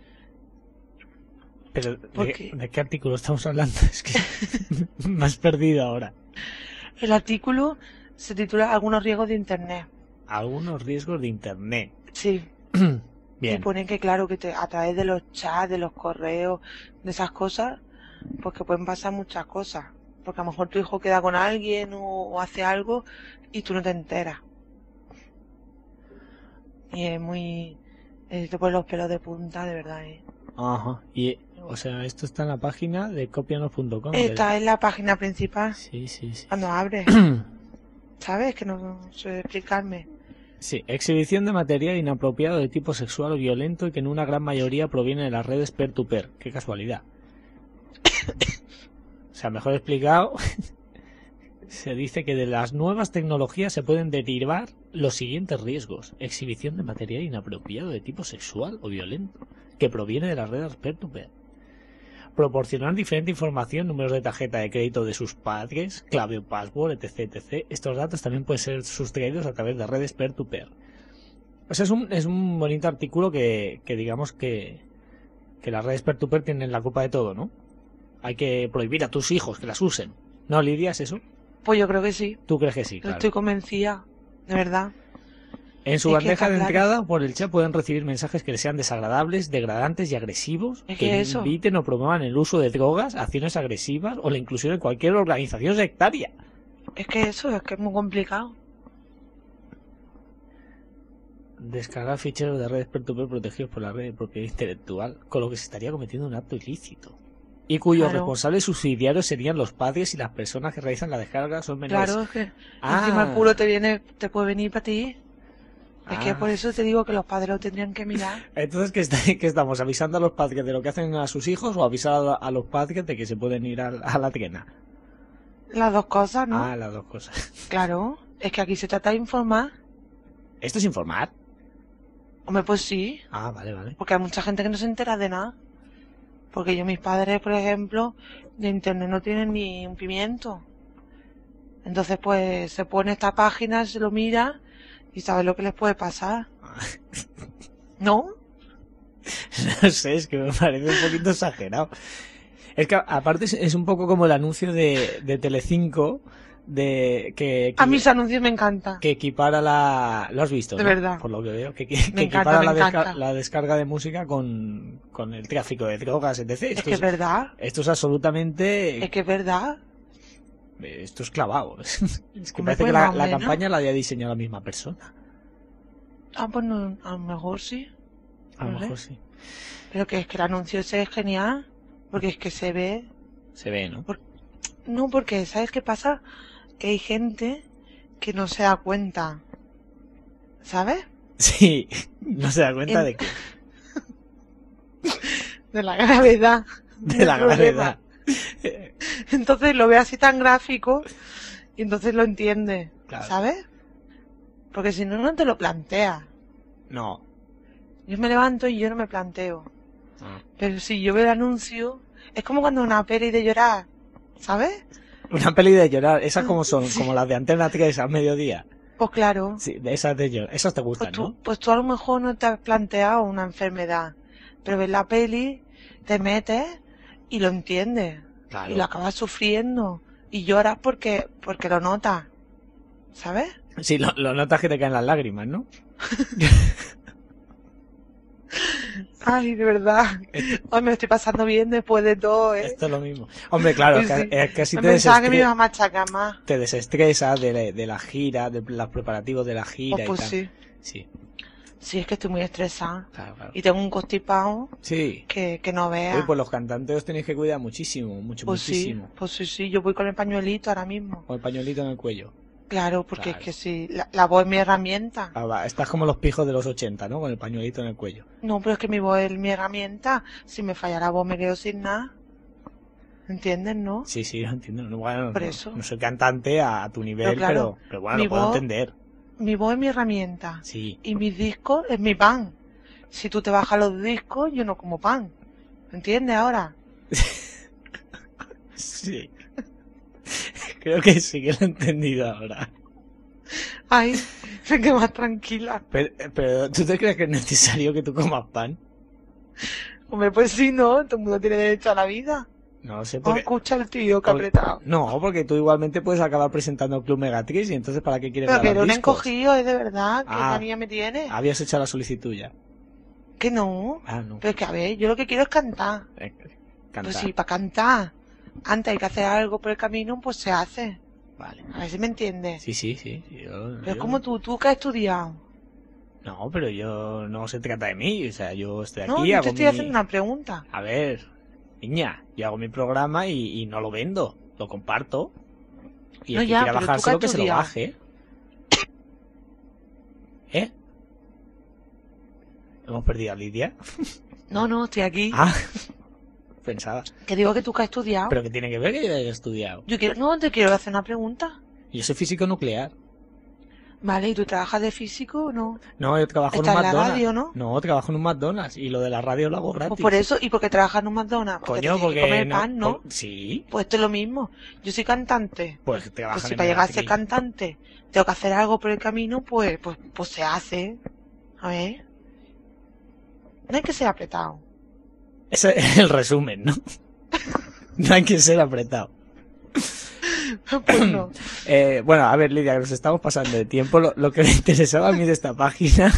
Pero, ¿Por ¿de, qué? de qué artículo estamos hablando? Es que me has perdido ahora. El artículo se titula Algunos riesgos de internet. Algunos riesgos de internet. Sí. Y Bien. pone que claro que te, a través de los chats, de los correos, de esas cosas, pues que pueden pasar muchas cosas. Porque a lo mejor tu hijo queda con alguien o, o hace algo y tú no te enteras. Y es muy... eh, te pone los pelos de punta, de verdad, ¿eh? Ajá. Y, o sea, esto está en la página de copianos punto com. Esta es la página principal. Sí, sí, sí. Cuando abre, ¿sabes? Que no sé explicarme. Sí, exhibición de material inapropiado de tipo sexual o violento y que en una gran mayoría proviene de las redes peer-to-peer. Qué casualidad. O sea, mejor explicado, se dice que de las nuevas tecnologías se pueden derivar los siguientes riesgos. Exhibición de material inapropiado de tipo sexual o violento que proviene de las redes peer-to-peer. Proporcionar diferente información, números de tarjeta de crédito de sus padres, clave o password, etc, etcétera. Estos datos también pueden ser sustraídos a través de redes peer-to-peer. O sea, es un, es un bonito artículo que, que digamos que, que las redes peer-to-peer tienen la culpa de todo, ¿no? Hay que prohibir a tus hijos que las usen. ¿No, Lidia, es eso? Pues yo creo que sí. ¿Tú crees que sí? Yo Claro. estoy convencida, de verdad. En su Es que bandeja está de claro. entrada o por el chat pueden recibir mensajes que les sean desagradables, degradantes y agresivos, Es que que eso. inviten o promuevan el uso de drogas, acciones agresivas o la inclusión en cualquier organización sectaria. Es que eso, es que es muy complicado. Descargar ficheros de redes peer-to-peer protegidos por la red de propiedad intelectual, con lo que se estaría cometiendo un acto ilícito. Y cuyos Claro. responsables subsidiarios serían los padres y las personas que realizan la descarga son menores. Claro, es que Ah. encima el puro te viene, te puede venir para ti. Es que Ah. por eso te digo que los padres lo tendrían que mirar. Entonces, ¿qué, está- qué estamos? ¿Avisando a los padres de lo que hacen a sus hijos o avisar a, a los padres de que se pueden ir a, a la tienda? Las dos cosas, ¿no? Ah, las dos cosas. Claro, es que aquí se trata de informar. ¿Esto es informar? Hombre, pues sí, Ah, vale, vale. porque hay mucha gente que no se entera de nada. Porque yo, mis padres, por ejemplo, de internet no tienen ni un pimiento. Entonces, pues, se pone esta página, se lo mira y sabe lo que les puede pasar. ¿No? No sé, es que me parece un poquito exagerado. Es que aparte es, es un poco como el anuncio de, de Telecinco de que, que, A mis anuncios me encanta. que equipara la... ¿Lo has visto? De ¿no? verdad. Por lo que veo. Que, que, Me que encanta, equipara me la, desca- encanta. la descarga de música con, con el tráfico de drogas, etcétera. Es Esto que es verdad, esto es absolutamente... es que es verdad. Esto es clavado. Es que Hombre, parece pues que la, más o la menos. campaña la había diseñado la misma persona. Ah, pues no, a lo mejor sí. A lo No sé. mejor sí. Pero que es que el anuncio ese es genial. Porque es que se ve. Se ve, ¿no? No, porque ¿sabes qué pasa? Que hay gente que no se da cuenta. ¿Sabes? Sí. No se da cuenta En- de que... De la gravedad. De la del problema. gravedad. Entonces lo ve así tan gráfico y entonces lo entiende. Claro. ¿Sabes? Porque si no, no te lo planteas. No. Yo me levanto y yo no me planteo. Ah. Pero si yo veo el anuncio, es como cuando una peli de llorar. ¿Sabes? Una peli de llorar. Esas como son, como las de Antena tres al mediodía. Pues claro. Sí, de esas de llorar. Esas te gustan, Pues tú, ¿no? pues tú a lo mejor no te has planteado una enfermedad, pero ves la peli, te metes y lo entiendes. Claro. Y lo acabas sufriendo. Y lloras porque, porque lo notas. ¿Sabes? Sí, lo, lo notas que te caen las lágrimas, ¿no? Ay, de verdad. Hoy me lo estoy pasando bien después de todo, ¿eh? Esto es lo mismo. Hombre, claro, Uy, es que, sí. es que así Me te, pensaba que me desestre- iba a machacar más. te desestresas de, la- de la gira, de los preparativos de la gira Oh, pues y tal. sí. Sí, Sí, es que estoy muy estresada. claro, claro. Y tengo un constipado Sí. que, que no veas. Uy, pues los cantantes os tenéis que cuidar muchísimo, mucho, Pues sí, muchísimo. pues sí, sí. Yo voy con el pañuelito ahora mismo. Con el pañuelito en el cuello. Claro, porque Claro. es que sí, la, la voz es mi herramienta. Ah, va, estás como los pijos de los ochenta, ¿no? Con el pañuelito en el cuello. No, pero es que mi voz es mi herramienta. Si me falla la voz me quedo sin nada. ¿Entiendes, no? Sí, sí, lo entiendo. No, bueno, Por no- eso. no soy cantante a, a tu nivel, Pero claro, pero, pero bueno, mi lo puedo voz- entender. Mi voz es mi herramienta. Sí. Y mis discos es mi pan. Si tú te bajas los discos, yo no como pan. ¿Entiendes ahora? Sí. Creo que sí que lo he entendido ahora. Ay, me quedo más tranquila. Pero, pero, ¿tú te crees que es necesario que tú comas pan? Hombre, pues sí, ¿no? Todo el mundo tiene derecho a la vida. No sé, Oh, porque... escucha el tío que ha porque- apretado. No, porque tú igualmente puedes acabar presentando el Club Megatrix y entonces ¿para qué quieres Pero que grabar era un discos? encogido, es de verdad, que Ah. la mía me tiene. Habías hecho la solicitud ya. Que no. Ah, no. Pero es que, a ver, yo lo que quiero es cantar. Eh, cantar. Pues sí, para cantar. Antes hay que hacer algo por el camino, pues se hace. Vale. A ver si me entiendes. Sí, sí, sí. Yo, Pero es yo- como tú, tú que has estudiado. No, pero yo no se trata de mí. O sea, yo estoy aquí, No, yo hago te estoy mi... haciendo una pregunta. A ver, niña, yo hago mi programa y, y no lo vendo, lo comparto. Y No, el que ya, quiera pero tú bajárselo, que que has se lo estudiado. baje. ¿Eh? ¿Hemos perdido a Lidia? No, no, estoy aquí. Ah, pensaba. Que digo que tú que has estudiado. ¿Pero qué tiene que ver que yo haya estudiado? Yo quiero, no, te quiero hacer una pregunta. Yo soy físico nuclear. Vale, ¿y tú trabajas de físico o no? No, yo trabajo en un Estás en la McDonald's. radio, ¿no? No, trabajo en un McDonald's y lo de la radio lo hago gratis. Pues por eso, ¿y por qué trabajas en un McDonald's? Porque Coño, tienes que porque comer no, pan, ¿no? por- sí, Pues esto es lo mismo. Yo soy cantante. pues trabajan Pues si en para llegar a ser Megatrix. cantante tengo que hacer algo por el camino, pues, pues, pues se hace. A ver. No hay que ser apretado. Ese es el resumen, ¿no? No hay que ser apretado. Pues no. Eh, bueno, a ver, Lidia, que nos estamos pasando de tiempo. Lo, lo que me interesaba a mí de esta página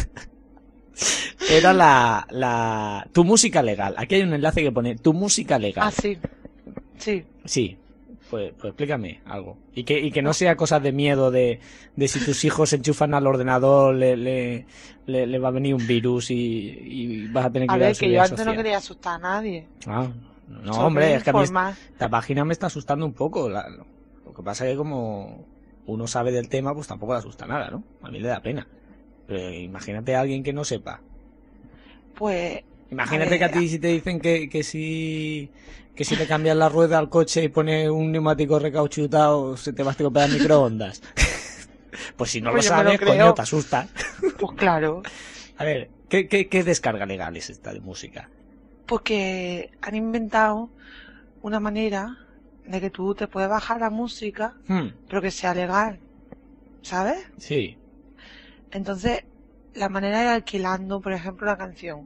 era la, la tu música legal. Aquí hay un enlace que pone tu música legal. Ah, sí. Sí. Sí. Pues, pues explícame algo. Y que, y que no sea cosas de miedo de, de si tus hijos se enchufan al ordenador, le, le, le, le va a venir un virus y, y vas a tener que A ir a ver, la que yo seguridad antes no social. quería asustar a nadie. Ah, no, Solo hombre, quería es que a mí informar. esta página me está asustando un poco. La- lo, lo que pasa es que como uno sabe del tema, pues tampoco le asusta nada, ¿no? A mí le da pena. Pero imagínate a alguien que no sepa. Pues, Imagínate A que a ver, ti si te dicen que, que si que si te cambias la rueda al coche y pones un neumático recauchutado se te va a estropear el microondas. Pues si no Pues lo yo me lo sabes, creo. coño, te asusta. pues claro. A ver, ¿qué, qué, qué descarga legal es esta de música? Porque han inventado una manera de que tú te puedes bajar la música, Hmm, pero que sea legal. ¿Sabes? sí. Entonces, la manera es alquilando, por ejemplo, la canción.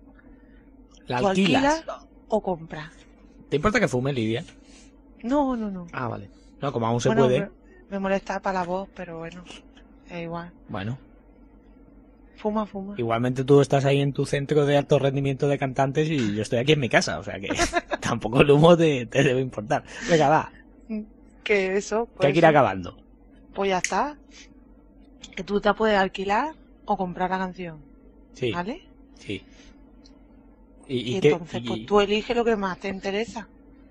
¿La ¿Tú alquilas? alquilas o compras? ¿Te importa que fume, Lidia? No, no, no. Ah, vale. No, como aún se Bueno, puede. Me, me molesta para la voz, pero bueno, es igual. Bueno, Fuma, fuma. igualmente tú estás ahí en tu centro de alto rendimiento de cantantes y yo estoy aquí en mi casa, o sea que tampoco el humo te, te debe importar. Venga, va, Que eso, que pues, hay que ir acabando. pues ya está. Que tú te puedes alquilar o comprar la canción, Sí, ¿vale? sí. ¿Y, y Y, qué? entonces, y- pues tú eliges lo que más te interesa.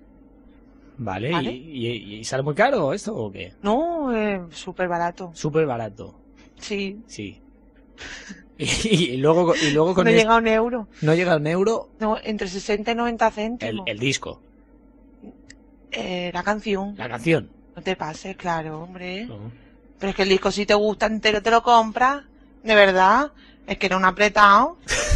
Vale, ¿vale? ¿Y, y, y sale muy caro esto o qué? No, es súper barato. Súper barato, Sí, sí. Y, y luego, y luego con no esto- llega a un euro. no llega a un euro No, entre sesenta y noventa el, céntimos. el disco, Eh, la canción. la canción. No te pases, claro, hombre. No. Pero es que el disco si te gusta entero te lo compras. De verdad. Es que era un apretado.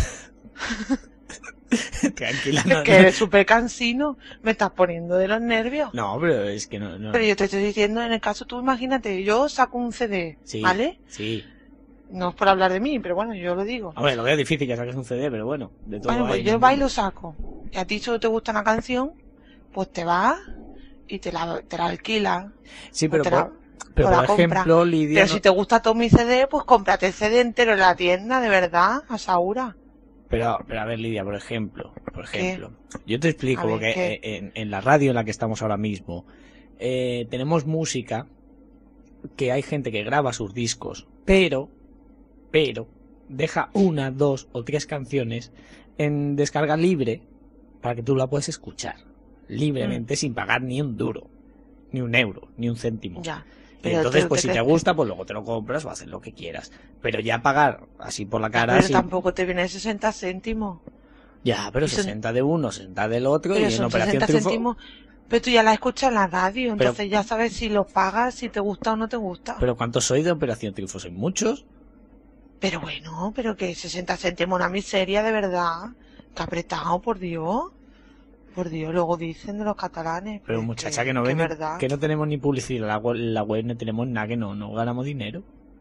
Tranquila, Es no, que eres súper cansino. Me estás poniendo de los nervios. no, pero es que no, no. Pero yo te estoy diciendo, en el caso tú imagínate, yo saco un C D, Sí, ¿vale? sí. No es por hablar de mí, pero bueno, yo lo digo. Hombre, lo veo difícil que saques un C D, pero bueno, de todo Bueno, pues hay yo en el va y mundo. lo saco. Y a ti solo te gusta una canción, pues te vas y te la, te la alquilas. Sí, pero o te la- por, pero o la por ejemplo, compras. Lidia, Pero no- si te gusta todo mi C D, pues cómprate el C D entero en la tienda, de verdad, a Saura. pero, pero a ver, Lidia, por ejemplo, por ejemplo, yo te explico, A ver, porque ¿qué? eh, en, en la radio en la que estamos ahora mismo, eh, tenemos música que hay gente que graba sus discos, pero, pero, deja una, dos o tres canciones en descarga libre para que tú la puedas escuchar libremente Mm. sin pagar ni un duro, ni un euro, ni un céntimo. Ya. Y Pero entonces, te- pues te si te crees- gusta, pues luego te lo compras o haces lo que quieras. Pero ya pagar así por la cara, Pero sí. tampoco te viene sesenta céntimos. Ya, pero y son- sesenta de uno, sesenta del otro, y Pero en son Operación sesenta Triunfo... céntimos. Pero tú ya la escuchas en la radio, Pero- entonces ya sabes si lo pagas, si te gusta o no te gusta. Pero ¿cuántos sois de Operación Triunfo? ¿Sois muchos? Pero bueno, pero que sesenta céntimos una miseria de verdad. Que apretado, por Dios. Por Dios, luego dicen de los catalanes. Pero pues, muchacha, que no que ven, verdad. que no tenemos ni publicidad, la web, la web no tenemos nada, que no, no ganamos dinero.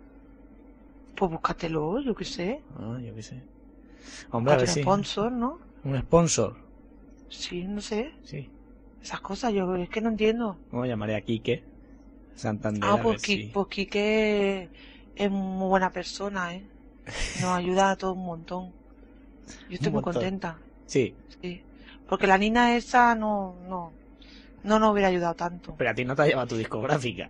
Pues búscatelo, yo qué sé. Ah, yo qué sé. Hombre, a Búscate ver un si... sponsor, ¿no? Un sponsor, Sí, no sé. sí. Esas cosas, yo es que no entiendo. ¿Cómo llamaré a Quique? Santander, Ah, a pues, ver Qui- si- pues Quique es muy buena persona, ¿eh? Nos ayuda a todo un montón. Yo estoy Un muy montón. contenta, Sí, sí. Porque la Nina esa no, no, no nos hubiera ayudado tanto. pero a ti no te ha llevado tu discográfica.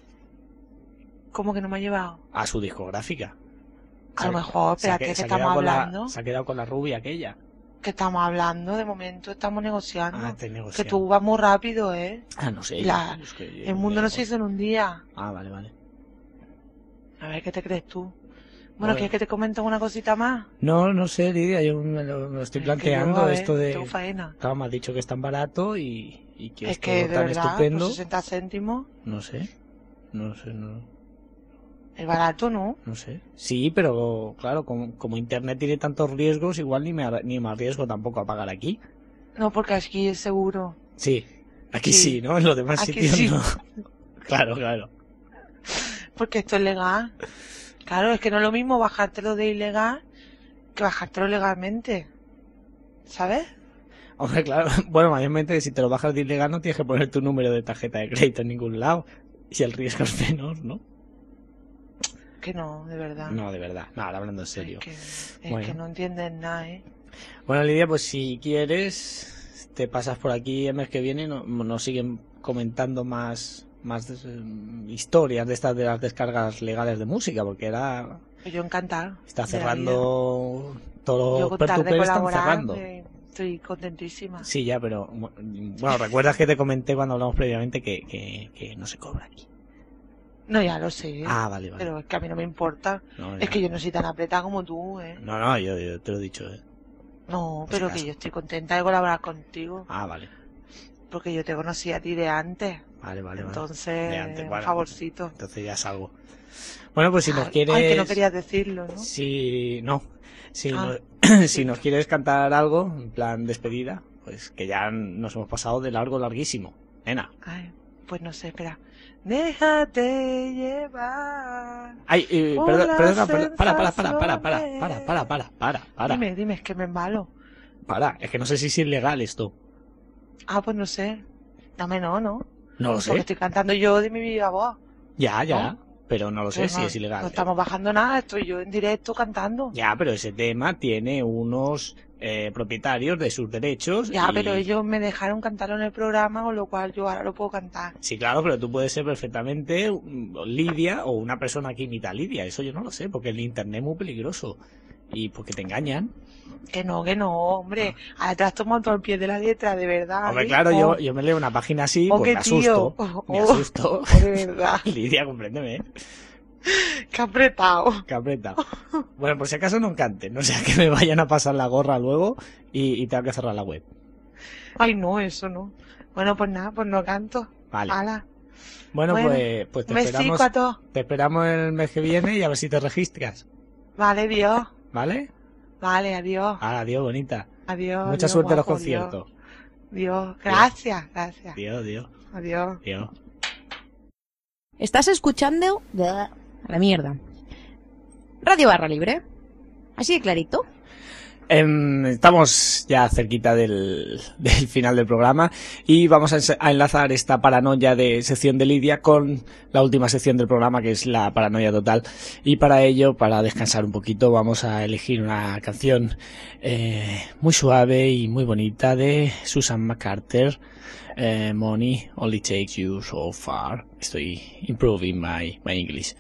¿Cómo que no me ha llevado? A su discográfica. A lo mejor, Se ha espérate, que- que se ha estamos quedado con la- hablando. se ha quedado con la rubia aquella. Que estamos hablando, de momento estamos negociando. Ah, estoy que negociando. tú vas muy rápido, ¿eh? Ah, no sé. La- es que- El mundo no se hizo en un día. Ah, vale, vale. A ver, ¿qué te crees tú? Bueno. Bueno, ¿quieres que te comente una cosita más? No, no sé, Lidia, yo me lo, me lo estoy Es que yo, planteando a ver, esto de... tengo faena. Claro, me has dicho que es tan barato y, y que es, Es que, todo de tan verdad, estupendo. por sesenta céntimos, No sé, no sé, no, es barato, ¿no? no sé. Sí, pero claro, como, como Internet tiene tantos riesgos, igual ni me, ar- ni me arriesgo tampoco a pagar aquí. No, porque aquí es seguro. Sí, aquí sí, Sí. ¿no? En los demás Aquí sitios sí. no. Claro, claro. Porque esto es legal. Claro, es que no es lo mismo bajártelo de ilegal que bajártelo legalmente. ¿Sabes? Hombre, claro. Bueno, mayormente si te lo bajas de ilegal no tienes que poner tu número de tarjeta de crédito en ningún lado. Y el riesgo es menor, ¿no? Que no, de verdad. No, de verdad. No, hablando en serio. Es que, es Bueno. que no entienden nada, ¿eh? Bueno, Lidia, pues si quieres, te pasas por aquí el mes que viene. no- Nos siguen comentando más, más eh, historias de estas de las descargas legales de música, porque era Yo encantada. está de la cerrando vida. todos Yo los con tal de pertupeles están colaborar, cerrando. eh, estoy contentísima. Sí, ya, pero bueno, recuerdas que te comenté cuando hablamos previamente que, que, que no se cobra aquí. No, ya lo sé. Ah, vale, vale. Pero es que a mí no me importa. No, Es ya. que yo no soy tan apretada como tú, ¿eh? No, no, yo, yo te lo he dicho. ¿eh? No, Por si pero acaso. que yo estoy contenta de colaborar contigo. Ah, vale. Porque yo te conocí a ti de antes. Vale, vale, vale. Entonces, De antes, un bueno. favorcito. Entonces ya salgo. Bueno, pues si nos Ay, quieres... ay, que no querías decirlo, ¿no? Si no, si, Ah, no- si nos quieres cantar algo, en plan despedida, pues que ya nos hemos pasado de largo, larguísimo. Nena. Ay, pues no sé, espera. Déjate llevar. Ay, eh, Por perdón, las perdona, perdona, para, para, para, para, para, sensaciones. para, para, para, para, para, Dime, dime, es que me embalo. para. Es que no sé si es ilegal esto. Ah, pues no sé. Dame no, ¿no? No lo Porque sé. estoy cantando yo de mi viva voz. Ya, ya. ¿No? Pero no lo sé Pues si no, es ilegal. No estamos bajando nada, estoy yo en directo cantando. Ya, pero ese tema tiene unos eh, propietarios de sus derechos. Ya, y- pero ellos me dejaron cantarlo en el programa, con lo cual yo ahora lo puedo cantar. Sí, claro, pero tú puedes ser perfectamente mm, Lidia o una persona que imita a Lidia. Eso yo no lo sé, porque el internet es muy peligroso. Y porque te engañan. Que no, que no, hombre. Ahora te has tomado todo el pie de la letra, de verdad. Hombre, ¿eh? claro, Oh, yo, yo me leo una página así, oh, pues qué me tío. asusto. Oh, Me oh, asusto. oh, de verdad. Lidia, compréndeme, ¿eh? Qué apretado. Que aprieta. Bueno, por si acaso no canten, no sea que me vayan a pasar la gorra luego y, y tenga que cerrar la web. Ay, no, eso no. Bueno, pues nada, pues no canto. Vale. Hala. Bueno, Bueno, pues, pues te Un besico esperamos, a todos. te esperamos el mes que viene y a ver si te registras. Vale, Dios. ¿Vale? Vale, adiós. Ah, adiós, bonita. Adiós. Mucha adiós, suerte en los guapo, conciertos. Dios. Dios. Gracias, gracias. Adiós, adiós, Adiós. adiós. Estás escuchando... A la mierda. Radio Barra Libre. Así de clarito. Em, estamos ya cerquita del, del final del programa y vamos a, ense- a enlazar esta paranoia de sección de Lidia con la última sección del programa, que es la paranoia total. Y para ello, para descansar un poquito, vamos a elegir una canción eh, muy suave y muy bonita de Susan McCarter, eh, Money Only Takes You So Far. Estoy improving my, my English.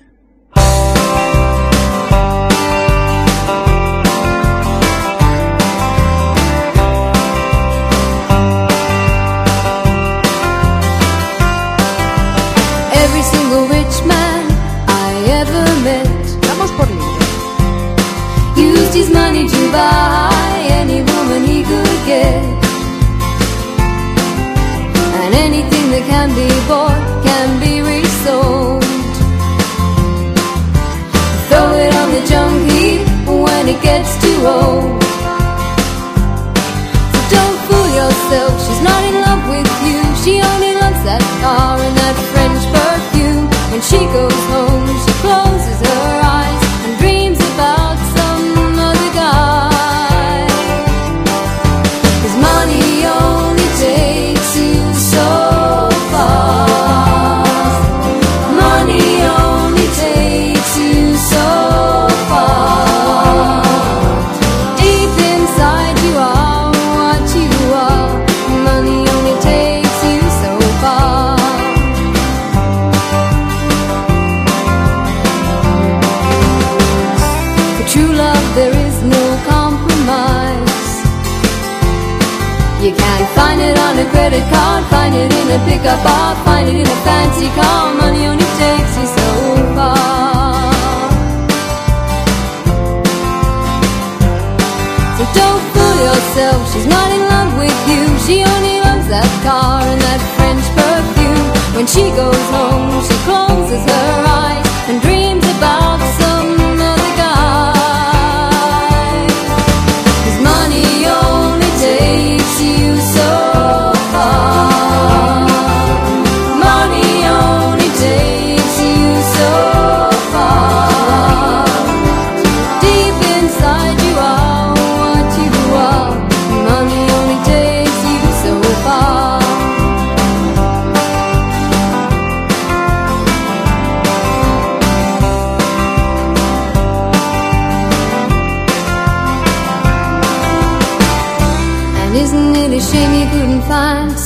Every single rich man I ever met Vamos por libre. used his money to buy any woman he could get. And anything that can be bought can be resold. Throw it on the junk heap when it gets too old. So don't fool yourself, she's not in love with you. She only loves that car and that French perfume. When she goes home, she closes her eyes and dreams about some other guy. 'Cause money only takes you so far. Money only takes you so far. Deep inside you are what you are. Money only takes you so far. For true love there is no compromise. You can't find it on a credit card, find it in a pickup bar, find it in a fancy car. Money only takes you so far. So don't fool yourself, she's not in love with you. She only loves that car and that French perfume. When she goes home, she closes her eyes and dreams about some other guy. 'Cause money only takes you so far. Money only takes you so far. Deep inside you are what you are. Money only takes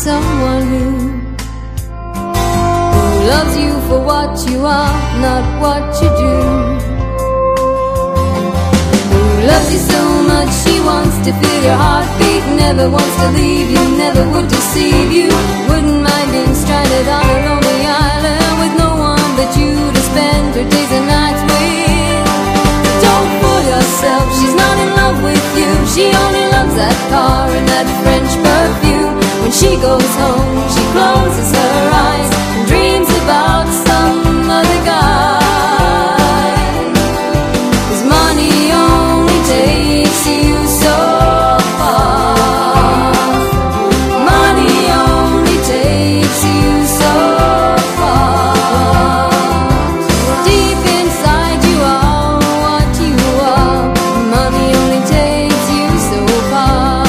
someone who, who loves you for what you are, not what you do. Who loves you so much she wants to feel your heartbeat, never wants to leave you, never would deceive you. Wouldn't mind being stranded on a lonely island with no one but you to spend her days and nights with. Don't fool yourself, she's not in love with you. She only loves that car and that French perfume. When she goes home, she closes her eyes and dreams about some other guy. 'Cause money only takes you so far. Money only takes you so far. Deep inside you are what you are. Money only takes you so far.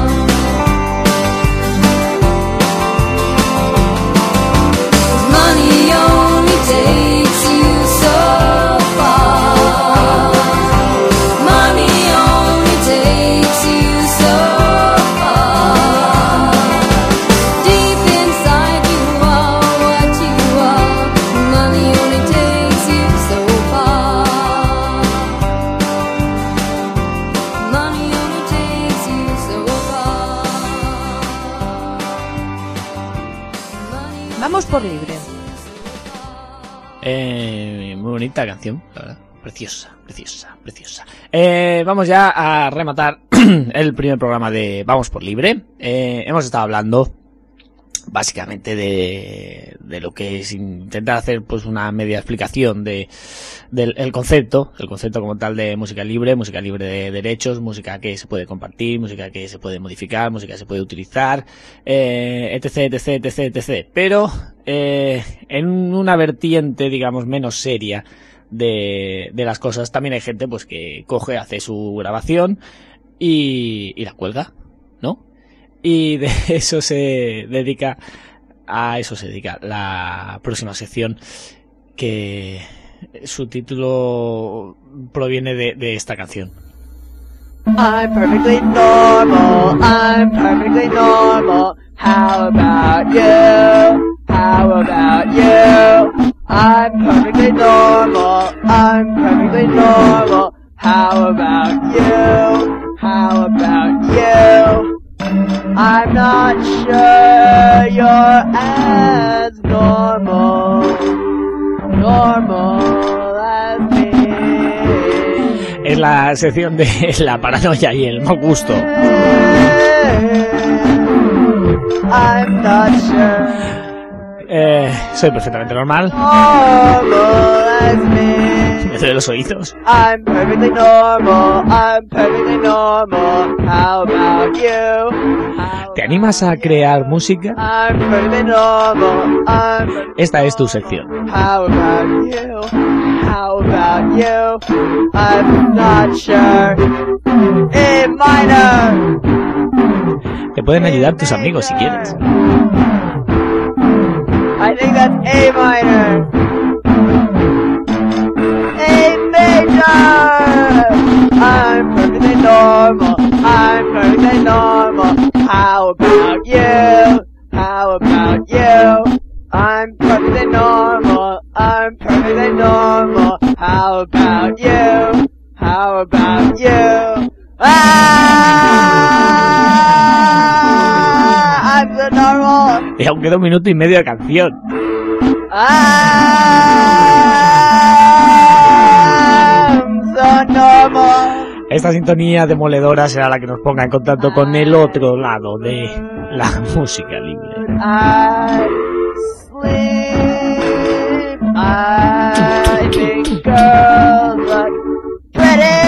Money only takes you so far. Money only takes you so far. Deep inside you are what you are. Money only takes you so far. Money only takes you so far. Vamos por libre. Eh, muy bonita canción, la verdad. Preciosa, preciosa, preciosa. Eh, vamos ya a rematar el primer programa de Vamos por Libre. Eh, hemos estado hablando básicamente de, de lo que es intentar hacer pues una media explicación de del el concepto, el concepto como tal de música libre, música libre de derechos, música que se puede compartir, música que se puede modificar, música que se puede utilizar, eh, etc, etc, etc, etc. Pero eh, en una vertiente, digamos, menos seria de, de las cosas, también hay gente pues que coge, hace su grabación y, y la cuelga, ¿no? Y de eso se dedica, a eso se dedica la próxima sección, que su título proviene de, de esta canción. I'm perfectly normal, I'm perfectly normal. How about you? How about you? I'm perfectly normal, I'm perfectly normal. How about you? How about you? I'm not sure you're as normal, normal as me. Es la sección de la paranoia y el mal gusto. I'm not sure. Eh, soy perfectamente normal. Normal as me. Me duele los oídos. I'm perfectly normal, I'm perfectly normal. How about you? How ¿Te animas a crear música? I'm perfectly normal, I'm perfectly Esta es tu sección. How about you? How about you? I'm not sure. A minor. Te pueden ayudar tus amigos si quieres. I think that's A minor. A major. I'm perfectly normal. I'm perfectly normal. How about you? How about you? I'm perfectly normal. I'm perfectly normal. How about you? How about you? Ah! I'm the normal. Y aún queda un minuto y medio de canción. I'm so normal. Esta sintonía demoledora será la que nos ponga en contacto con el otro lado de la música libre. I sleep. I think girls look pretty.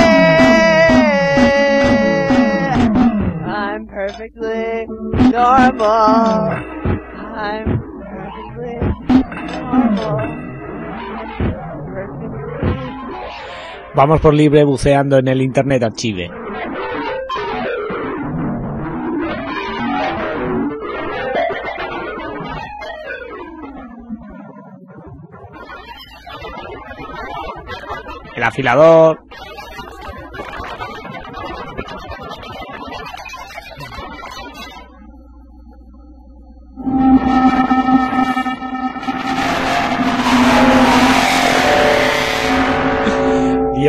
I'm perfectly normal. I'm perfectly normal. Vamos por libre buceando en el Internet Archive. El afilador.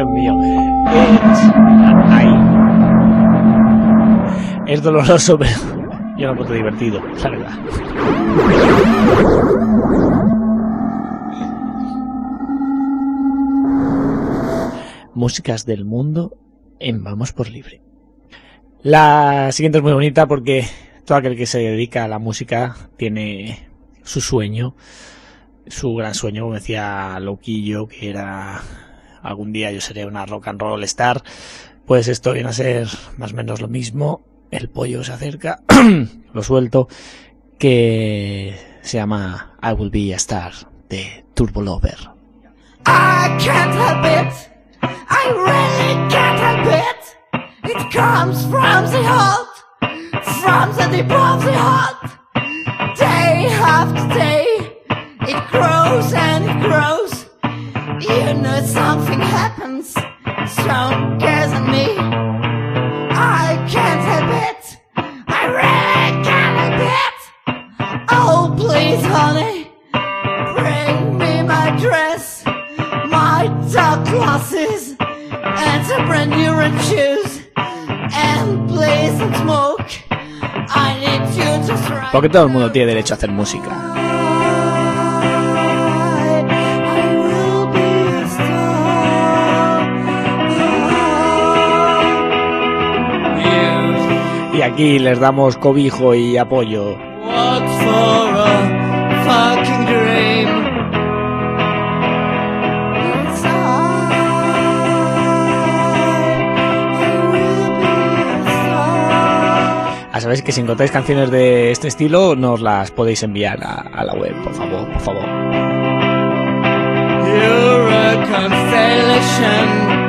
Dios mío. Es... Ahí. Es doloroso, pero yo lo encuentro divertido, la verdad. Músicas del mundo en Vamos por Libre. La siguiente es muy bonita porque todo aquel que se dedica a la música tiene su sueño, su gran sueño, como decía Loquillo, que era algún día yo seré una rock and roll star. Pues esto viene a ser más o menos lo mismo. El pollo se acerca, lo suelto, que se llama I Will Be a Star de Turbo Lover. I can't help it, I really can't help it. It comes from the heart, from the deep of the heart. Day after day, it grows and it grows. You know something happens, stronger than me. I can't help it, I really can't help it. Oh please honey, bring me my dress, my dark glasses, and some brand new red shoes. And please don't smoke, I need you to try. Porque todo el mundo tiene derecho a hacer música. Y aquí les damos cobijo y apoyo. What for a fucking dream. Yes, I, I will be a star. A saber que si encontráis canciones de este estilo, nos las podéis enviar a, a la web, por favor, por favor. You're a constellation.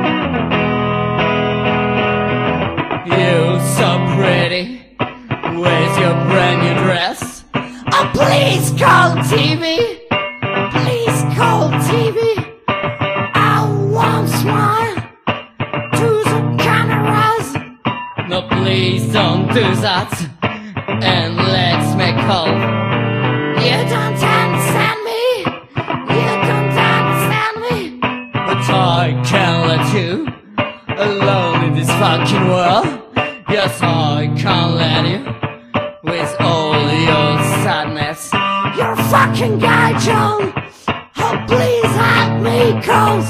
You so pretty with your brand new dress. Oh, please call T V. Please call T V. I want smile to the cameras. No, please don't do that. And let's make hope. You don't understand me. You don't understand me. But I can't let you alone in this fucking world. Yes, I can't let you with all your sadness. You're a fucking guy, John. Oh, please help me, cause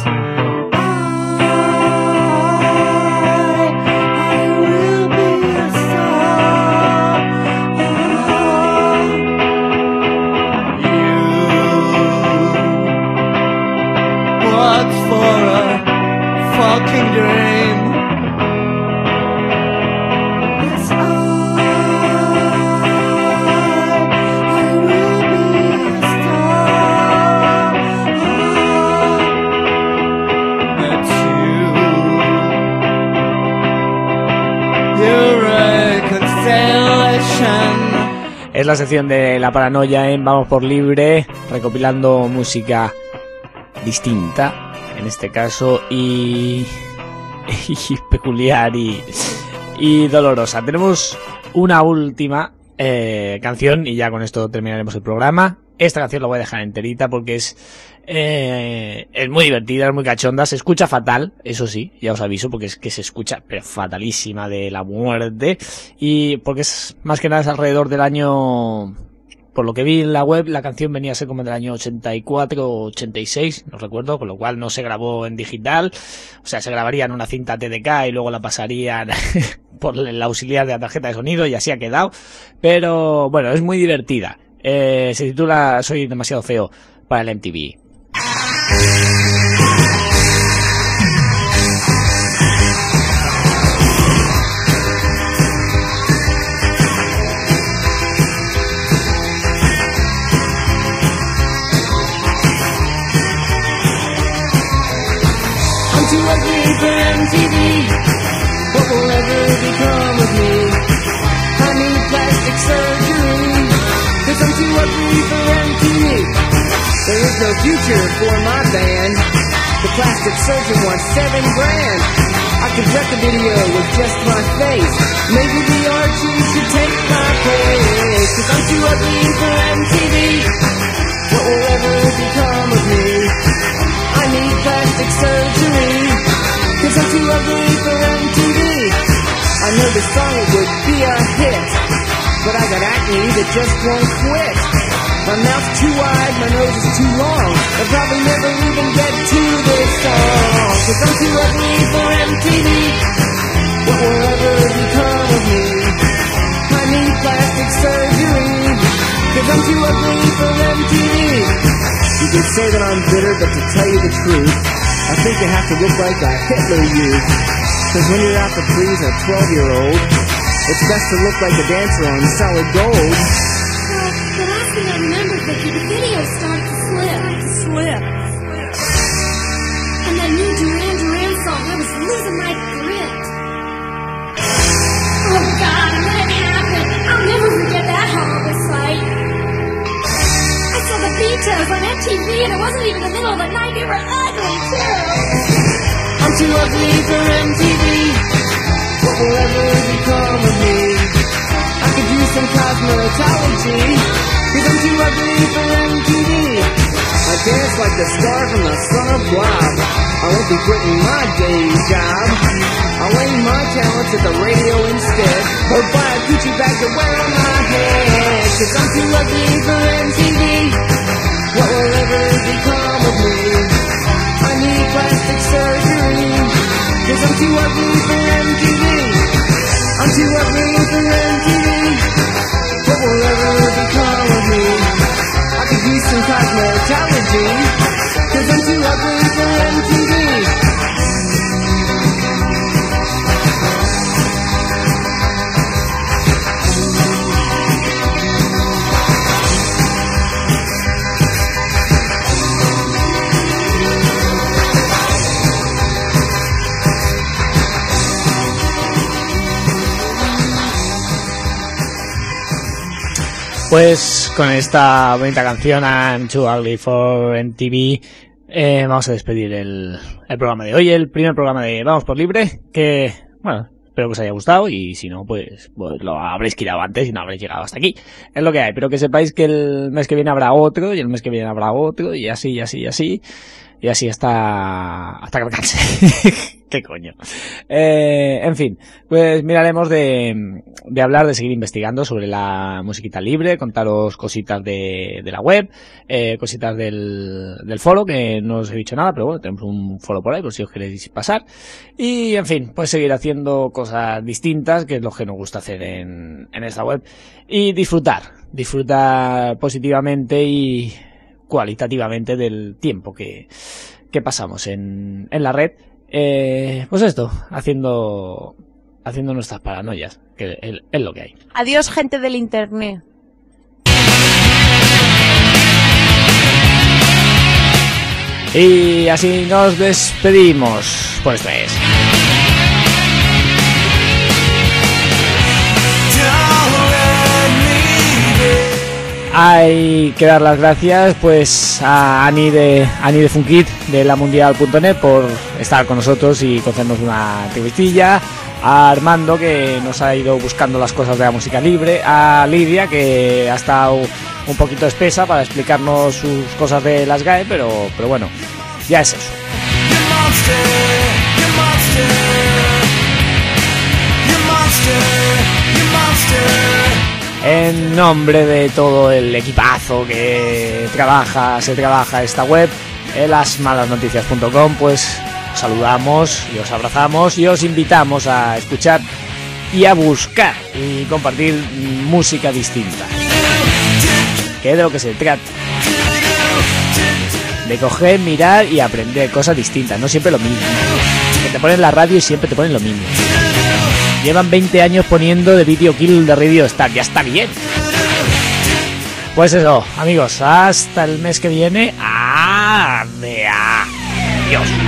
I, I will be a star. You, what for a fucking dream. Es la sección de la paranoia en Vamos por Libre, recopilando música distinta, en este caso, y, y peculiar y, y dolorosa. Tenemos una última eh, canción y ya con esto terminaremos el programa. Esta canción la voy a dejar enterita porque es eh, es muy divertida, es muy cachonda, se escucha fatal, eso sí, ya os aviso, porque es que se escucha pero fatalísima de la muerte, y porque es más que nada es alrededor del año, por lo que vi en la web, la canción venía a ser como del año ochenta y cuatro o ochenta y seis, no recuerdo, con lo cual no se grabó en digital, o sea, se grabaría en una cinta T D K y luego la pasarían por el auxiliar de la tarjeta de sonido y así ha quedado, pero bueno, es muy divertida. Eh, se titula Soy demasiado feo para el M T V. I'm too ugly for M T V. What will ever become of me? I need plastic surgery, 'cause I'm too ugly for M T V. There is no future for my band. The plastic surgeon wants seven grand. I could direct a video with just my face. Maybe the Archie should take my place, 'cause I'm too ugly for M T V. What will ever become of me? I need plastic surgery. 'cause I'm too ugly for M T V. I know the song would be a hit, but I got acne that just won't quit. My mouth's too wide, my nose is too long. I'll probably never even get to this song, 'cause I'm too ugly for M T V. What will ever become of me? I need plastic surgery, 'cause I'm too ugly for M T V. You could say that I'm bitter, but to tell you the truth, I think you have to look like a Hitler Youth. 'Cause when you're out to please a twelve-year-old, it's best to look like a dancer on solid gold. Well, the last thing I remember, Vicky, the video started to slip. Slip. And that new Duran Duran song, I was losing my grip. Oh, God, and then it happened. I'll never forget that horrible sight. I saw the Beatles on M T V, and it wasn't even the middle of the night. They were ugly, too. I'm too ugly for M T V. What will ever become of me? I could use some cosmetology, 'cause I'm too ugly for M T V. I dance like the star from the Son of Blob. I won't be quitting my day job. I'll aim my talents at the radio instead, or buy a Gucci bag to wear on my head. 'Cause I'm too ugly for M T V. What will ever become of me? I need plastic surgery, 'cause I'm too ugly for M T V. I'm too ugly for M T V. What will ever become of me? I could use some cosmetology, 'cause I'm too ugly for M T V. Pues con esta bonita canción, I'm Too Ugly for M T V, eh, vamos a despedir el, el programa de hoy, el primer programa de Vamos por Libre, que, bueno, espero que os haya gustado, y si no, pues, pues lo habréis quitado antes y no habréis llegado hasta aquí. Es lo que hay, pero que sepáis que el mes que viene habrá otro, y el mes que viene habrá otro, y así, y así, y así, y así hasta, hasta que me canse. ¿Qué coño? Eh, en fin, pues miraremos de, de hablar, de seguir investigando sobre la musiquita libre, contaros cositas de, de la web, eh, cositas del, del foro, que no os he dicho nada, pero bueno, tenemos un foro por ahí por si os queréis pasar. Y en fin, pues seguir haciendo cosas distintas, que es lo que nos gusta hacer en, en esta web. Y disfrutar, disfrutar positivamente y cualitativamente del tiempo que, que pasamos en, en la red. Eh, pues esto, haciendo haciendo nuestras paranoias, que es, es lo que hay. Adiós, gente del internet. Y así nos despedimos. Pues esto es. Hay que dar las gracias pues a Ani de Ani de Funkit de la mundial punto net por estar con nosotros y concedernos una entrevistilla, a Armando, que nos ha ido buscando las cosas de la música libre, a Lidia, que ha estado un poquito espesa para explicarnos sus cosas de las G A E, pero, pero bueno, ya es eso. En nombre de todo el equipazo que trabaja, se trabaja esta web, en las malas noticias punto com, pues os saludamos y os abrazamos y os invitamos a escuchar y a buscar y compartir música distinta, que es de lo que se trata, de coger, mirar y aprender cosas distintas, no siempre lo mismo, que te ponen la radio y siempre te ponen lo mismo. Llevan veinte años poniendo de Video Kill de Radio Star, ya está bien. Pues eso, amigos, hasta el mes que viene. Adiós.